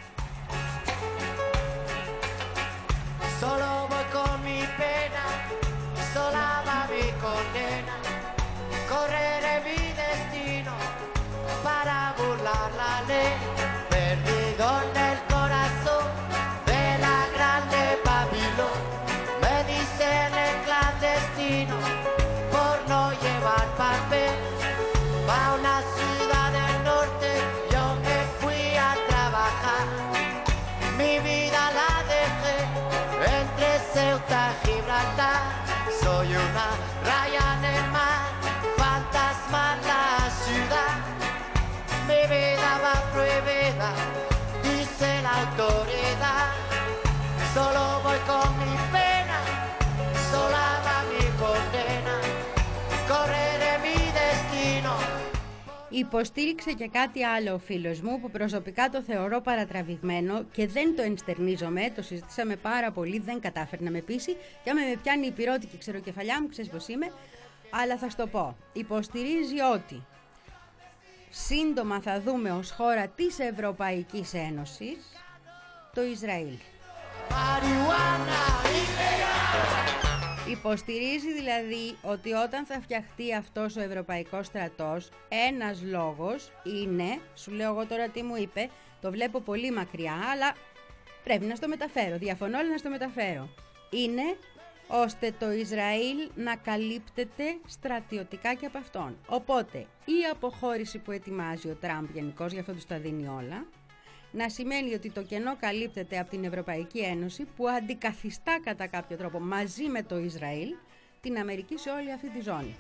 Solo voy con mi pena, sola va mi condena, correré mi destino para burlar la ley, perdido en el corazón de la grande Babilón, me dicen el clandestino por no llevar papel, va a una ciudad del norte, yo me fui a trabajar, mi vida la dejé entre Ceuta y Gibraltar, soy una raya en el mar, fantasma en la ciudad, mi vida va prohibida, dice la autoridad, solo voy con mi pena, sola va mi condena, correré mi destino. Υποστήριξε και κάτι άλλο ο φίλος μου που προσωπικά το θεωρώ παρατραβηγμένο και δεν το ενστερνίζομαι, το συζητήσαμε πάρα πολύ, δεν κατάφερε να με πείσει και άμα με πιάνει η πυρώτικη ξεροκεφαλιά μου, ξέρεις πως είμαι, αλλά θα στο πω. Υποστηρίζει ότι σύντομα θα δούμε ως χώρα της Ευρωπαϊκής Ένωσης το Ισραήλ. Υποστηρίζει δηλαδή ότι όταν θα φτιαχτεί αυτός ο ευρωπαϊκός στρατός, ένας λόγος είναι, σου λέω εγώ τώρα τι μου είπε, το βλέπω πολύ μακριά, αλλά πρέπει να στο μεταφέρω, διαφωνώ αλλά να στο μεταφέρω, είναι ώστε το Ισραήλ να καλύπτεται στρατιωτικά και από αυτόν. Οπότε η αποχώρηση που ετοιμάζει ο Τραμπ γενικώς, γι' αυτό τους τα δίνει όλα, να σημαίνει ότι το κενό καλύπτεται από την Ευρωπαϊκή Ένωση που αντικαθιστά κατά κάποιο τρόπο μαζί με το Ισραήλ την Αμερική σε όλη αυτή τη ζώνη.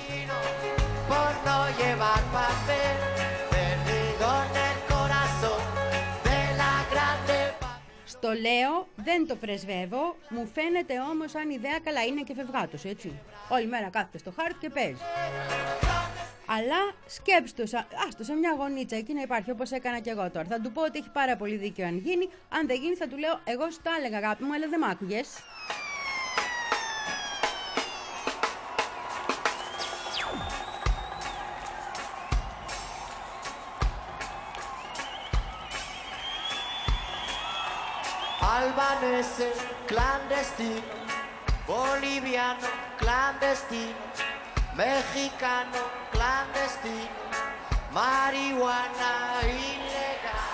Στο λέω, δεν το πρεσβεύω, μου φαίνεται όμως σαν ιδέα καλά, είναι και φευγάτος, έτσι. Όλη μέρα κάθεται στο χάρτη και παίζει. Αλλά σκέψτε το, άστο σε μια γωνίτσα εκεί να υπάρχει όπως έκανα και εγώ τώρα. Θα του πω ότι έχει πάρα πολύ δίκιο αν γίνει. Αν δεν γίνει θα του λέω εγώ σου τα έλεγα αγάπη μου, αλλά δεν μ' άκουγες. Albanese clandestino, boliviano clandestino, mexicano clandestino, marihuana ilegal.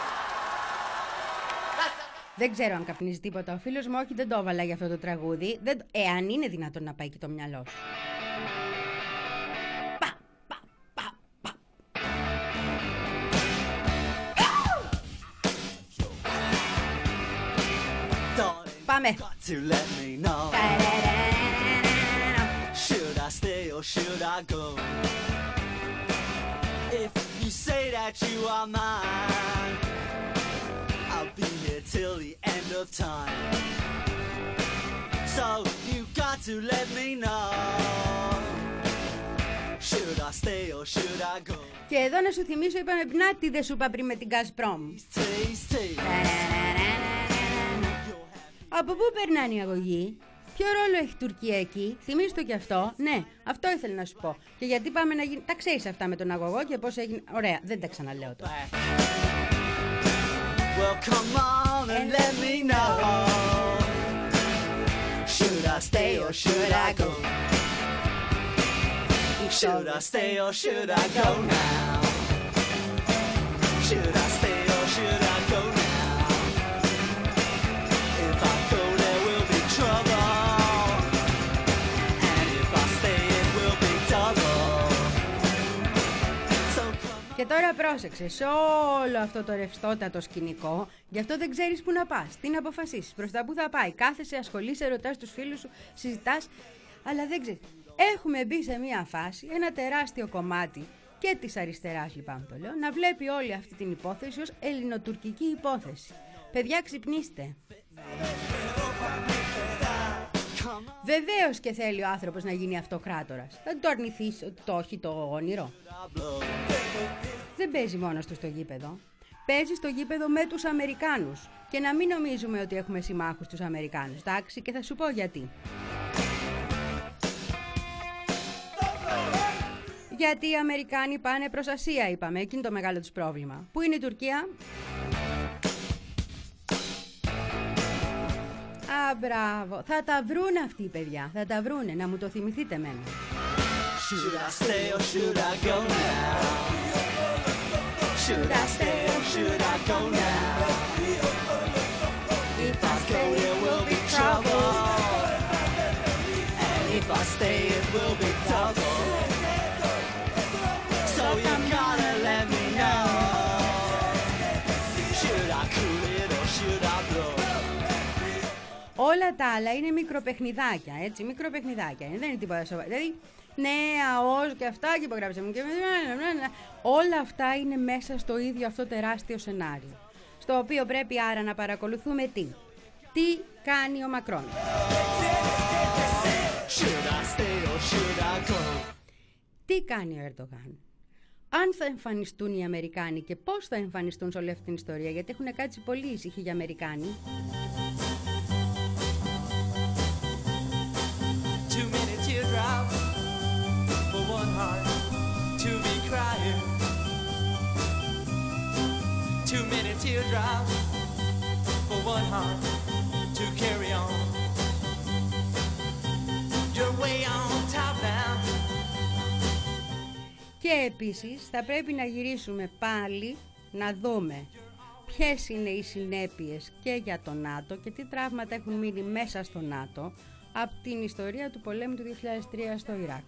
Δεν ξέρω αν καπνίζει τίποτα ο φίλος μου, όχι δεν το έβαλα για αυτό το τραγούδι. Δεν... Εάν είναι δυνατόν να πάει και το μυαλό σου. Πα, πα, πα, πα. Πάμε. Should I stay or should I go? If you say that you are mine, I'll be here till the end of time. So you got to let me know. Should I stay or should I go? Και εδώ να σου θυμίσω, είπαμε να τι δεν σου είπα πριν με την Gazprom. Από πού περνάνε οι αγωγοί? Ποιο ρόλο έχει η Τουρκία εκεί? Θυμίσου το κι αυτό. Ναι, αυτό ήθελα να σου πω. Και γιατί πάμε να γίνει... Τα ξέρεις αυτά με τον αγωγό και πώς έγινε... Ωραία, δεν τα ξαναλέω τώρα. Well, come on and let me know. Should I stay or should I go? Should I stay or should I go now? Should I stay or should I go now? If I go there will be trouble. Και τώρα πρόσεξε, σε όλο αυτό το ρευστότατο σκηνικό, γι' αυτό δεν ξέρεις πού να πας, τι να αποφασίσεις, προς τα πού θα πάει. Κάθεσαι, ασχολείσαι, ρωτάς τους φίλους σου, συζητάς, αλλά δεν ξέρεις. Έχουμε μπει σε μια φάση, ένα τεράστιο κομμάτι και της αριστεράς, λυπάμαι το λέω, να βλέπει όλη αυτή την υπόθεση ως ελληνοτουρκική υπόθεση. Παιδιά, ξυπνήστε. Βεβαίως και θέλει ο άνθρωπος να γίνει αυτοκράτορας. Δεν το αρνηθείς ότι το έχει το όνειρο. Δεν παίζει μόνος του στο γήπεδο. Παίζει στο γήπεδο με τους Αμερικάνους. Και να μην νομίζουμε ότι έχουμε συμμάχους τους Αμερικάνους. Εντάξει, και θα σου πω γιατί. Γιατί οι Αμερικάνοι πάνε προς Ασία, είπαμε. Εκείνη το μεγάλο τους πρόβλημα. Πού είναι η Τουρκία? Α, μπράβο. Θα τα βρουν αυτοί οι παιδιά. Θα τα βρούνε. Να μου το θυμηθείτε εμένα. Should I stay or should I go now? Should I stay or should I go now? If I go there will be trouble, and if I stay it will be double. So you gotta let me know. Should I cool it or should I blow? Όλα τα άλλα είναι μικροπαιχνιδάκια, έτσι, μικροπαιχνιδάκια. Δεν είναι τίποτα σοβαρό. Δηλαδή, ναι, αός και αυτά και υπογράψαμε. Και... όλα αυτά είναι μέσα στο ίδιο αυτό τεράστιο σενάριο. Στο οποίο πρέπει άρα να παρακολουθούμε τι. Τι κάνει ο Μακρόν. Τι κάνει ο Ερντογάν. Αν θα εμφανιστούν οι Αμερικάνοι και πώς θα εμφανιστούν σε όλη αυτή την ιστορία. Γιατί έχουν κάτσει πολύ ήσυχοι οι Αμερικάνοι. Teardrops for one heart to be crying. Too many teardrops for one heart to carry on. You're way on top now. Και επίσης θα πρέπει να γυρίσουμε πάλι να δούμε ποιες είναι οι συνέπειες και για το ΝΑΤΟ και τι τραύματα έχουν μείνει μέσα στο ΝΑΤΟ από την ιστορία του πολέμου του δύο χιλιάδες τρία στο Ιράκ.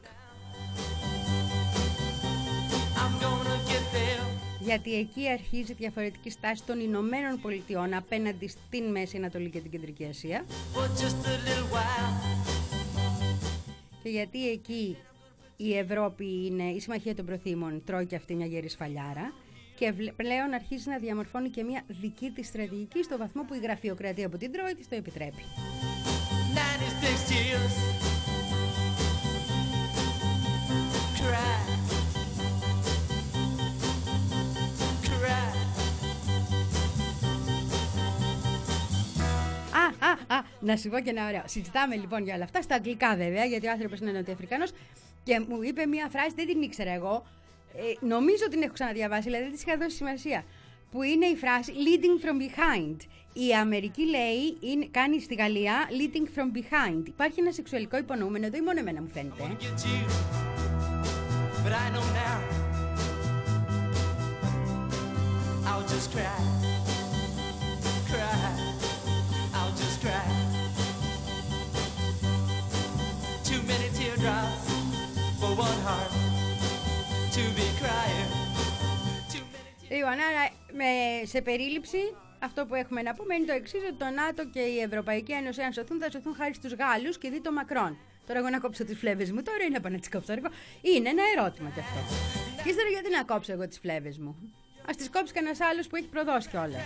Γιατί εκεί αρχίζει η διαφορετική στάση των Ηνωμένων Πολιτειών απέναντι στην Μέση Ανατολή και την Κεντρική Ασία. Και γιατί εκεί η Ευρώπη είναι, η Συμμαχία των Προθήμων τρώει και αυτή μια γερή σφαλιάρα και πλέον αρχίζει να διαμορφώνει και μια δική της στρατηγική στο βαθμό που η γραφειοκρατία που την τρώει της το επιτρέπει. ninety-six tears cry cry. Α, α, α, να σου πω και ένα ωραίο. Συζητάμε λοιπόν για όλα αυτά στα αγγλικά βέβαια, γιατί ο άνθρωπος είναι Νοτιοαφρικάνος και μου είπε μια φράση, δεν την ήξερα εγώ. Ε, νομίζω την έχω ξαναδιαβάσει, δηλαδή δεν της είχα δώσει σημασία. Που είναι η φράση leading from behind. Η Αμερική λέει, είναι, κάνει στη Γαλλία leading from behind. Υπάρχει ένα σεξουαλικό υπονοούμενο εδώ ή μόνο εμένα μου φαίνεται. Λοιπόν, άρα με, σε περίληψη αυτό που έχουμε να πούμε είναι το εξής, ότι το ΝΑΤΟ και η Ευρωπαϊκή Ένωση αν σωθούν θα σωθούν χάρη στους Γάλλους και δει το Μακρόν. Τώρα εγώ να κόψω τις φλέβες μου, τώρα είναι να πάω να τις κόψω εγώ. Είναι ένα ερώτημα κι αυτό. Και ύστερα γιατί να κόψω εγώ τις φλέβες μου. Ας τις κόψει κανένας άλλος που έχει προδώσει κιόλας.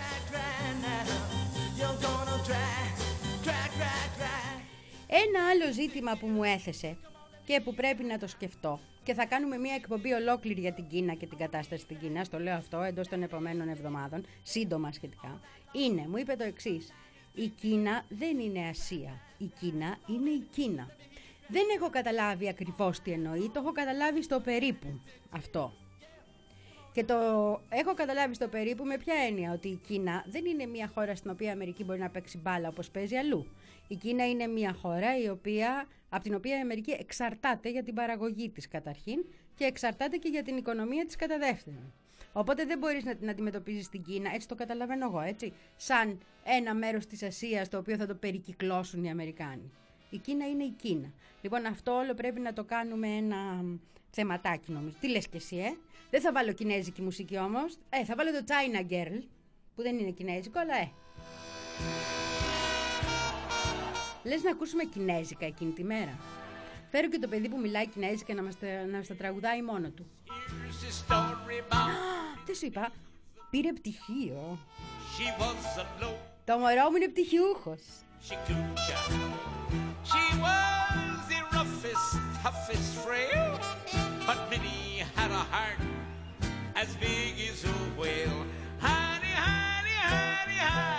Ένα άλλο ζήτημα που μου έθεσε και που πρέπει να το σκεφτώ και θα κάνουμε μια εκπομπή ολόκληρη για την Κίνα και την κατάσταση στην Κίνα, στο λέω αυτό εντός των επόμενων εβδομάδων, σύντομα σχετικά, είναι, μου είπε το εξής, η Κίνα δεν είναι Ασία, η Κίνα είναι η Κίνα. Δεν έχω καταλάβει ακριβώς τι εννοεί, το έχω καταλάβει στο περίπου αυτό. Και το έχω καταλάβει στο περίπου με ποια έννοια, ότι η Κίνα δεν είναι μια χώρα στην οποία η Αμερική μπορεί να παίξει μπάλα όπως παίζει αλλού. Η Κίνα είναι μια χώρα η οποία, από την οποία η Αμερική εξαρτάται για την παραγωγή της καταρχήν και εξαρτάται και για την οικονομία της κατά δεύτερον. Οπότε δεν μπορείς να την αντιμετωπίζεις την Κίνα, έτσι το καταλαβαίνω εγώ, έτσι, σαν ένα μέρος της Ασίας το οποίο θα το περικυκλώσουν οι Αμερικάνοι. Η Κίνα είναι η Κίνα. Λοιπόν, αυτό όλο πρέπει να το κάνουμε ένα θεματάκι νομίζω. Τι λες και εσύ, ε? Δεν θα βάλω κινέζικη μουσική όμως. Ε, θα βάλω το China Girl, που δεν είναι κινέζικο, αλλά ε. Λες να ακούσουμε κινέζικα εκείνη τη μέρα. φέρω και το παιδί που μιλάει κινέζικα να μας τα, να μας τα τραγουδάει μόνο του. Here's a story about Τι σου είπα, πήρε πτυχίο. she was a low Το μωρό μου είναι πτυχιούχος. shikucha. She was the roughest, toughest frail, but Minnie had a heart as big as a whale. Honey, honey, honey, honey.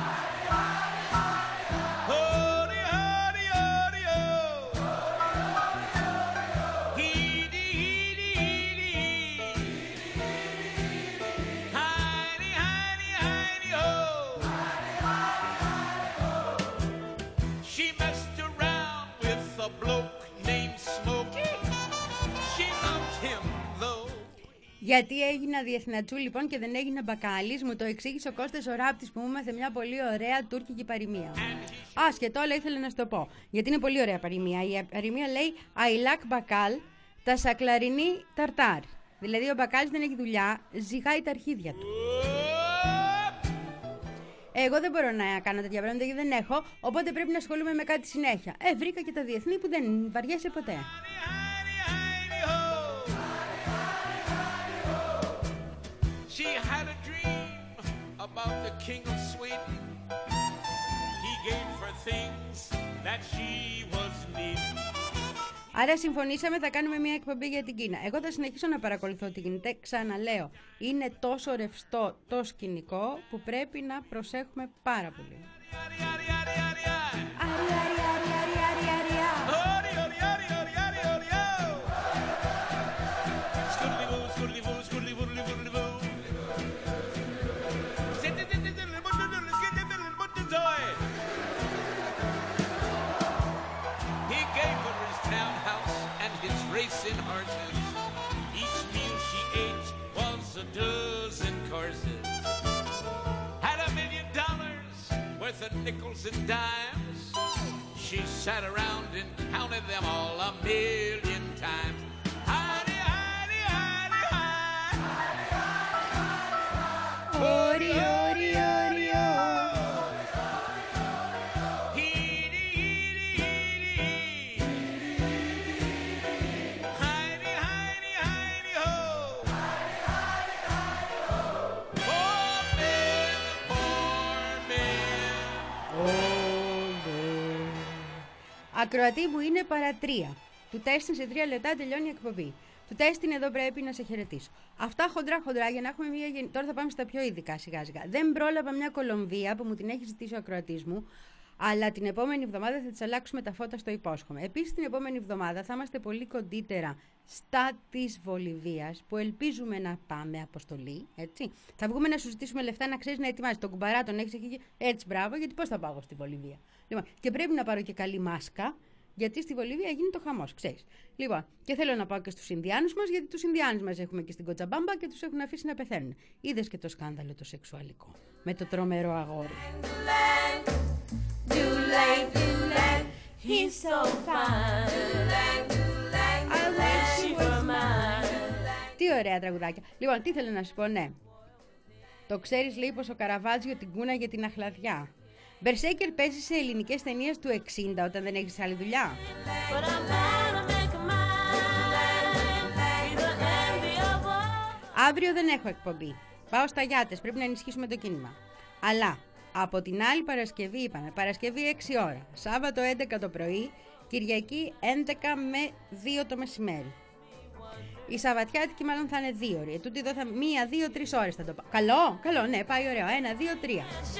Honey, honey, honey, oh. Heedy, heedy, heedy, hee. Honey, honey, honey, oh. She messed around with a bloke named Smokey. She loved him though. Γιατί έγινα διεθνατσού λοιπόν και δεν έγινα μπακάλης, μου το εξήγησε ο Κώστας ο Ράπτης που μου έμαθε μια πολύ ωραία τουρκική παροιμία. Άσχετο, αλλά ήθελα να σου το πω. Γιατί είναι πολύ ωραία παροιμία. Η παροιμία λέει Αιλάκ μπακάλ, τα σακλαρινή ταρτάρ. Δηλαδή ο μπακάλης δεν έχει δουλειά, ζυγάει τα αρχίδια του. Εγώ δεν μπορώ να κάνω τέτοια πράγματα γιατί δεν έχω, οπότε πρέπει να ασχολούμαι με κάτι συνέχεια. Ε, βρήκα και τα διεθνή που δεν βαριέσαι ποτέ. She had a dream about the king of Sweden. He gave her things that she was needing. Άρα συμφωνήσαμε, θα κάνουμε μια εκπομπή για την Κίνα. Εγώ θα συνεχίσω να παρακολουθώ τι γίνεται. Ξαναλέω, είναι τόσο ρευστό το σκηνικό που πρέπει να προσέχουμε πάρα πολύ. Racing horses. Each meal she ate was a dozen courses. Had a million dollars worth of nickels and dimes. She sat around and counted them all a million times. Honey, honey, honey, honey. Ori, ori, ori, ori. Ακροατή μου είναι παρατρία. Του τέστην σε τρία λεπτά τελειώνει η εκπομπή. Του τέστην εδώ πρέπει να σε χαιρετήσω. Αυτά χοντρά χοντρά για να έχουμε μια. Γεν... Τώρα θα πάμε στα πιο ειδικά σιγά σιγά. Δεν πρόλαβα μια Κολομβία που μου την έχει ζητήσει ο ακροατής μου, αλλά την επόμενη εβδομάδα θα της αλλάξουμε τα φώτα, στο υπόσχομαι. Επίσης την επόμενη εβδομάδα θα είμαστε πολύ κοντύτερα στα της Βολιβίας που ελπίζουμε να πάμε αποστολή. Έτσι. Θα βγούμε να σου ζητήσουμε λεφτά να ξέρεις να ετοιμάσεις τον κουμπαρά, τον έχεις εκεί. Έτσι, μπράβο, γιατί πώς θα πάω στη Βολιβία. Λοιπόν, και πρέπει να πάρω και καλή μάσκα, γιατί στη Βολιβία γίνεται ο χαμός, ξέρεις. Λοιπόν, και θέλω να πάω και στους Ινδιάνους μας, γιατί τους Ινδιάνους μας έχουμε και στην Κοτσαμπάμπα και τους έχουν αφήσει να πεθαίνουν. Είδες και το σκάνδαλο το σεξουαλικό με το τρομερό αγόρι. He's so fine. I wish you were mine. Τι ωραία τραγουδάκια. Λοιπόν, τι θέλω να σου πω, ναι. Το ξέρεις, λέει, πως ο Καραβάτζιο την κούναγε την αχλαδιά. Μπερσέκερ παίζει σε ελληνικές ταινίες του εξήντα όταν δεν έχεις άλλη δουλειά. Αύριο δεν έχω εκπομπή. Πάω στα Γιάτες, πρέπει να ενισχύσουμε το κίνημα. Αλλά από την άλλη Παρασκευή είπαμε, Παρασκευή έξι ώρα, Σάββατο έντεκα το πρωί, Κυριακή έντεκα με δύο το μεσημέρι. Η Σαββατιάτικη μάλλον θα είναι δύο ώρες. Τούτη εδώ θα μία, δύο, τρεις ώρες θα το πάω. Καλό, καλό, ναι, πάει ωραίο. Ένα, δύο, τρία.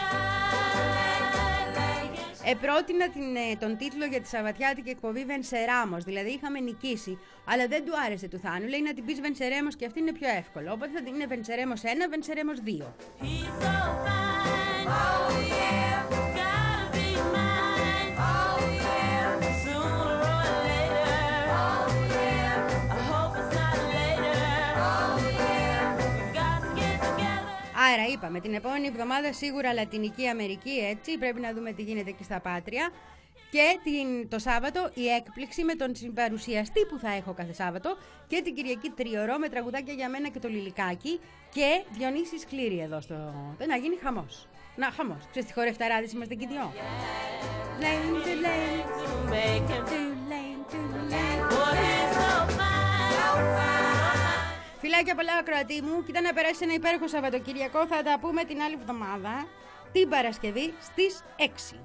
Επρότεινα την, τον τίτλο για τη Σαββατιάτικη εκπομπή Βενσεράμος, δηλαδή είχαμε νικήσει, αλλά δεν του άρεσε του Θάνου. Λέει να την πεις Βενσερέμος και αυτή είναι πιο εύκολο. Οπότε θα την είναι Βενσερέμος ένα, Βενσερέμος δύο. Άρα είπαμε την επόμενη εβδομάδα σίγουρα Λατινική Αμερική, έτσι, πρέπει να δούμε τι γίνεται εκεί στα Πάτρια. Και την, το Σάββατο η έκπληξη με τον συμπαρουσιαστή που θα έχω κάθε Σάββατο και την Κυριακή τριωρό με τραγουδάκια για μένα και το Λιλικάκι και Διονύσης Κλήρη εδώ στο... Να γίνει χαμός. Να, χαμός. Ξέρεις τι χορευταράδες είμαστε και οι δυο. Lame, too lame, too lame, too lame. Φιλάκια πολλά, ακροατή μου. Κοίτα να περάσει ένα υπέροχο Σαββατοκυριακό. Θα τα πούμε την άλλη εβδομάδα, την Παρασκευή στις έξι.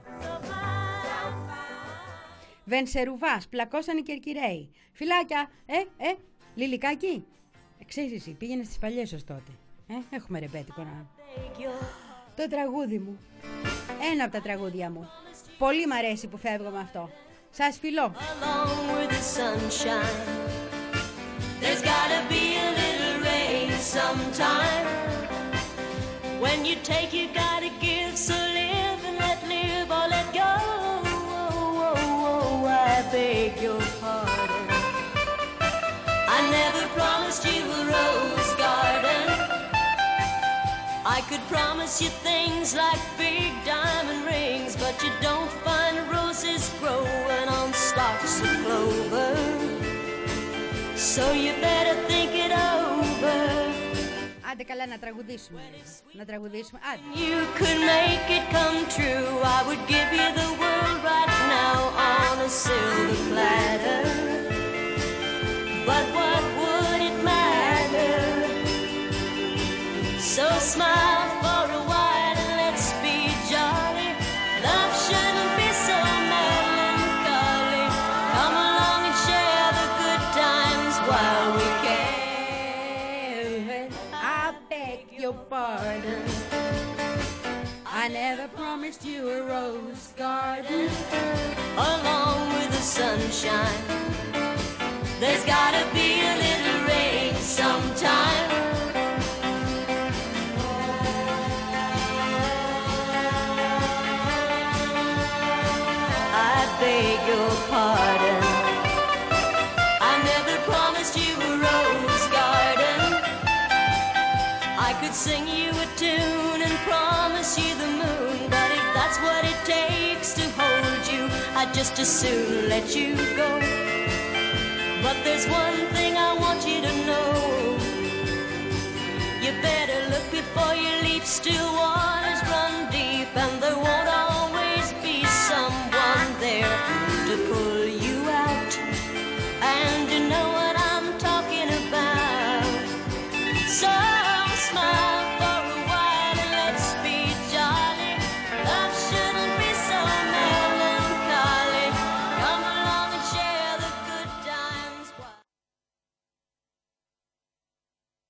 Βενσερουβάς, πλακώσαν οι Κερκυραίοι. Φιλάκια, ε, ε, Λιλικάκι. Ε, ξέρεις εσύ, πήγαινε στις παλιές ως τότε. Ε, έχουμε ρεμπέτικο να... Το τραγούδι μου. Ένα από τα τραγούδια μου. Πολύ μ' αρέσει που φεύγω με αυτό. Σας φιλώ. There's gotta be a little rain sometime. When you take, you gotta give. So live and let live or let go. Oh, oh, oh, I beg your pardon. I never promised you a rose garden. I could promise you things like big diamond rings, but you don't find roses growing on stalks of clover. So you better think it over. Άντε καλά να τραγουδήσουμε. Να τραγουδήσουμε. Άντε. You could make it come true. I would give you the world right now on a silver platter. But what would it matter? So smile for a while and let's be jolly. Love shouldn't be so melancholy. Come along and share the good times while we can. I beg your pardon. I never promised you a rose garden. Along with the sunshine, there's gotta be a little rain sometime. I beg your pardon. I never promised you a rose garden. I could sing you a tune and promise you the moon, but if that's what it takes to hold you, I'd just as soon let you go. But there's one thing I want you to know. You better look before you leap, still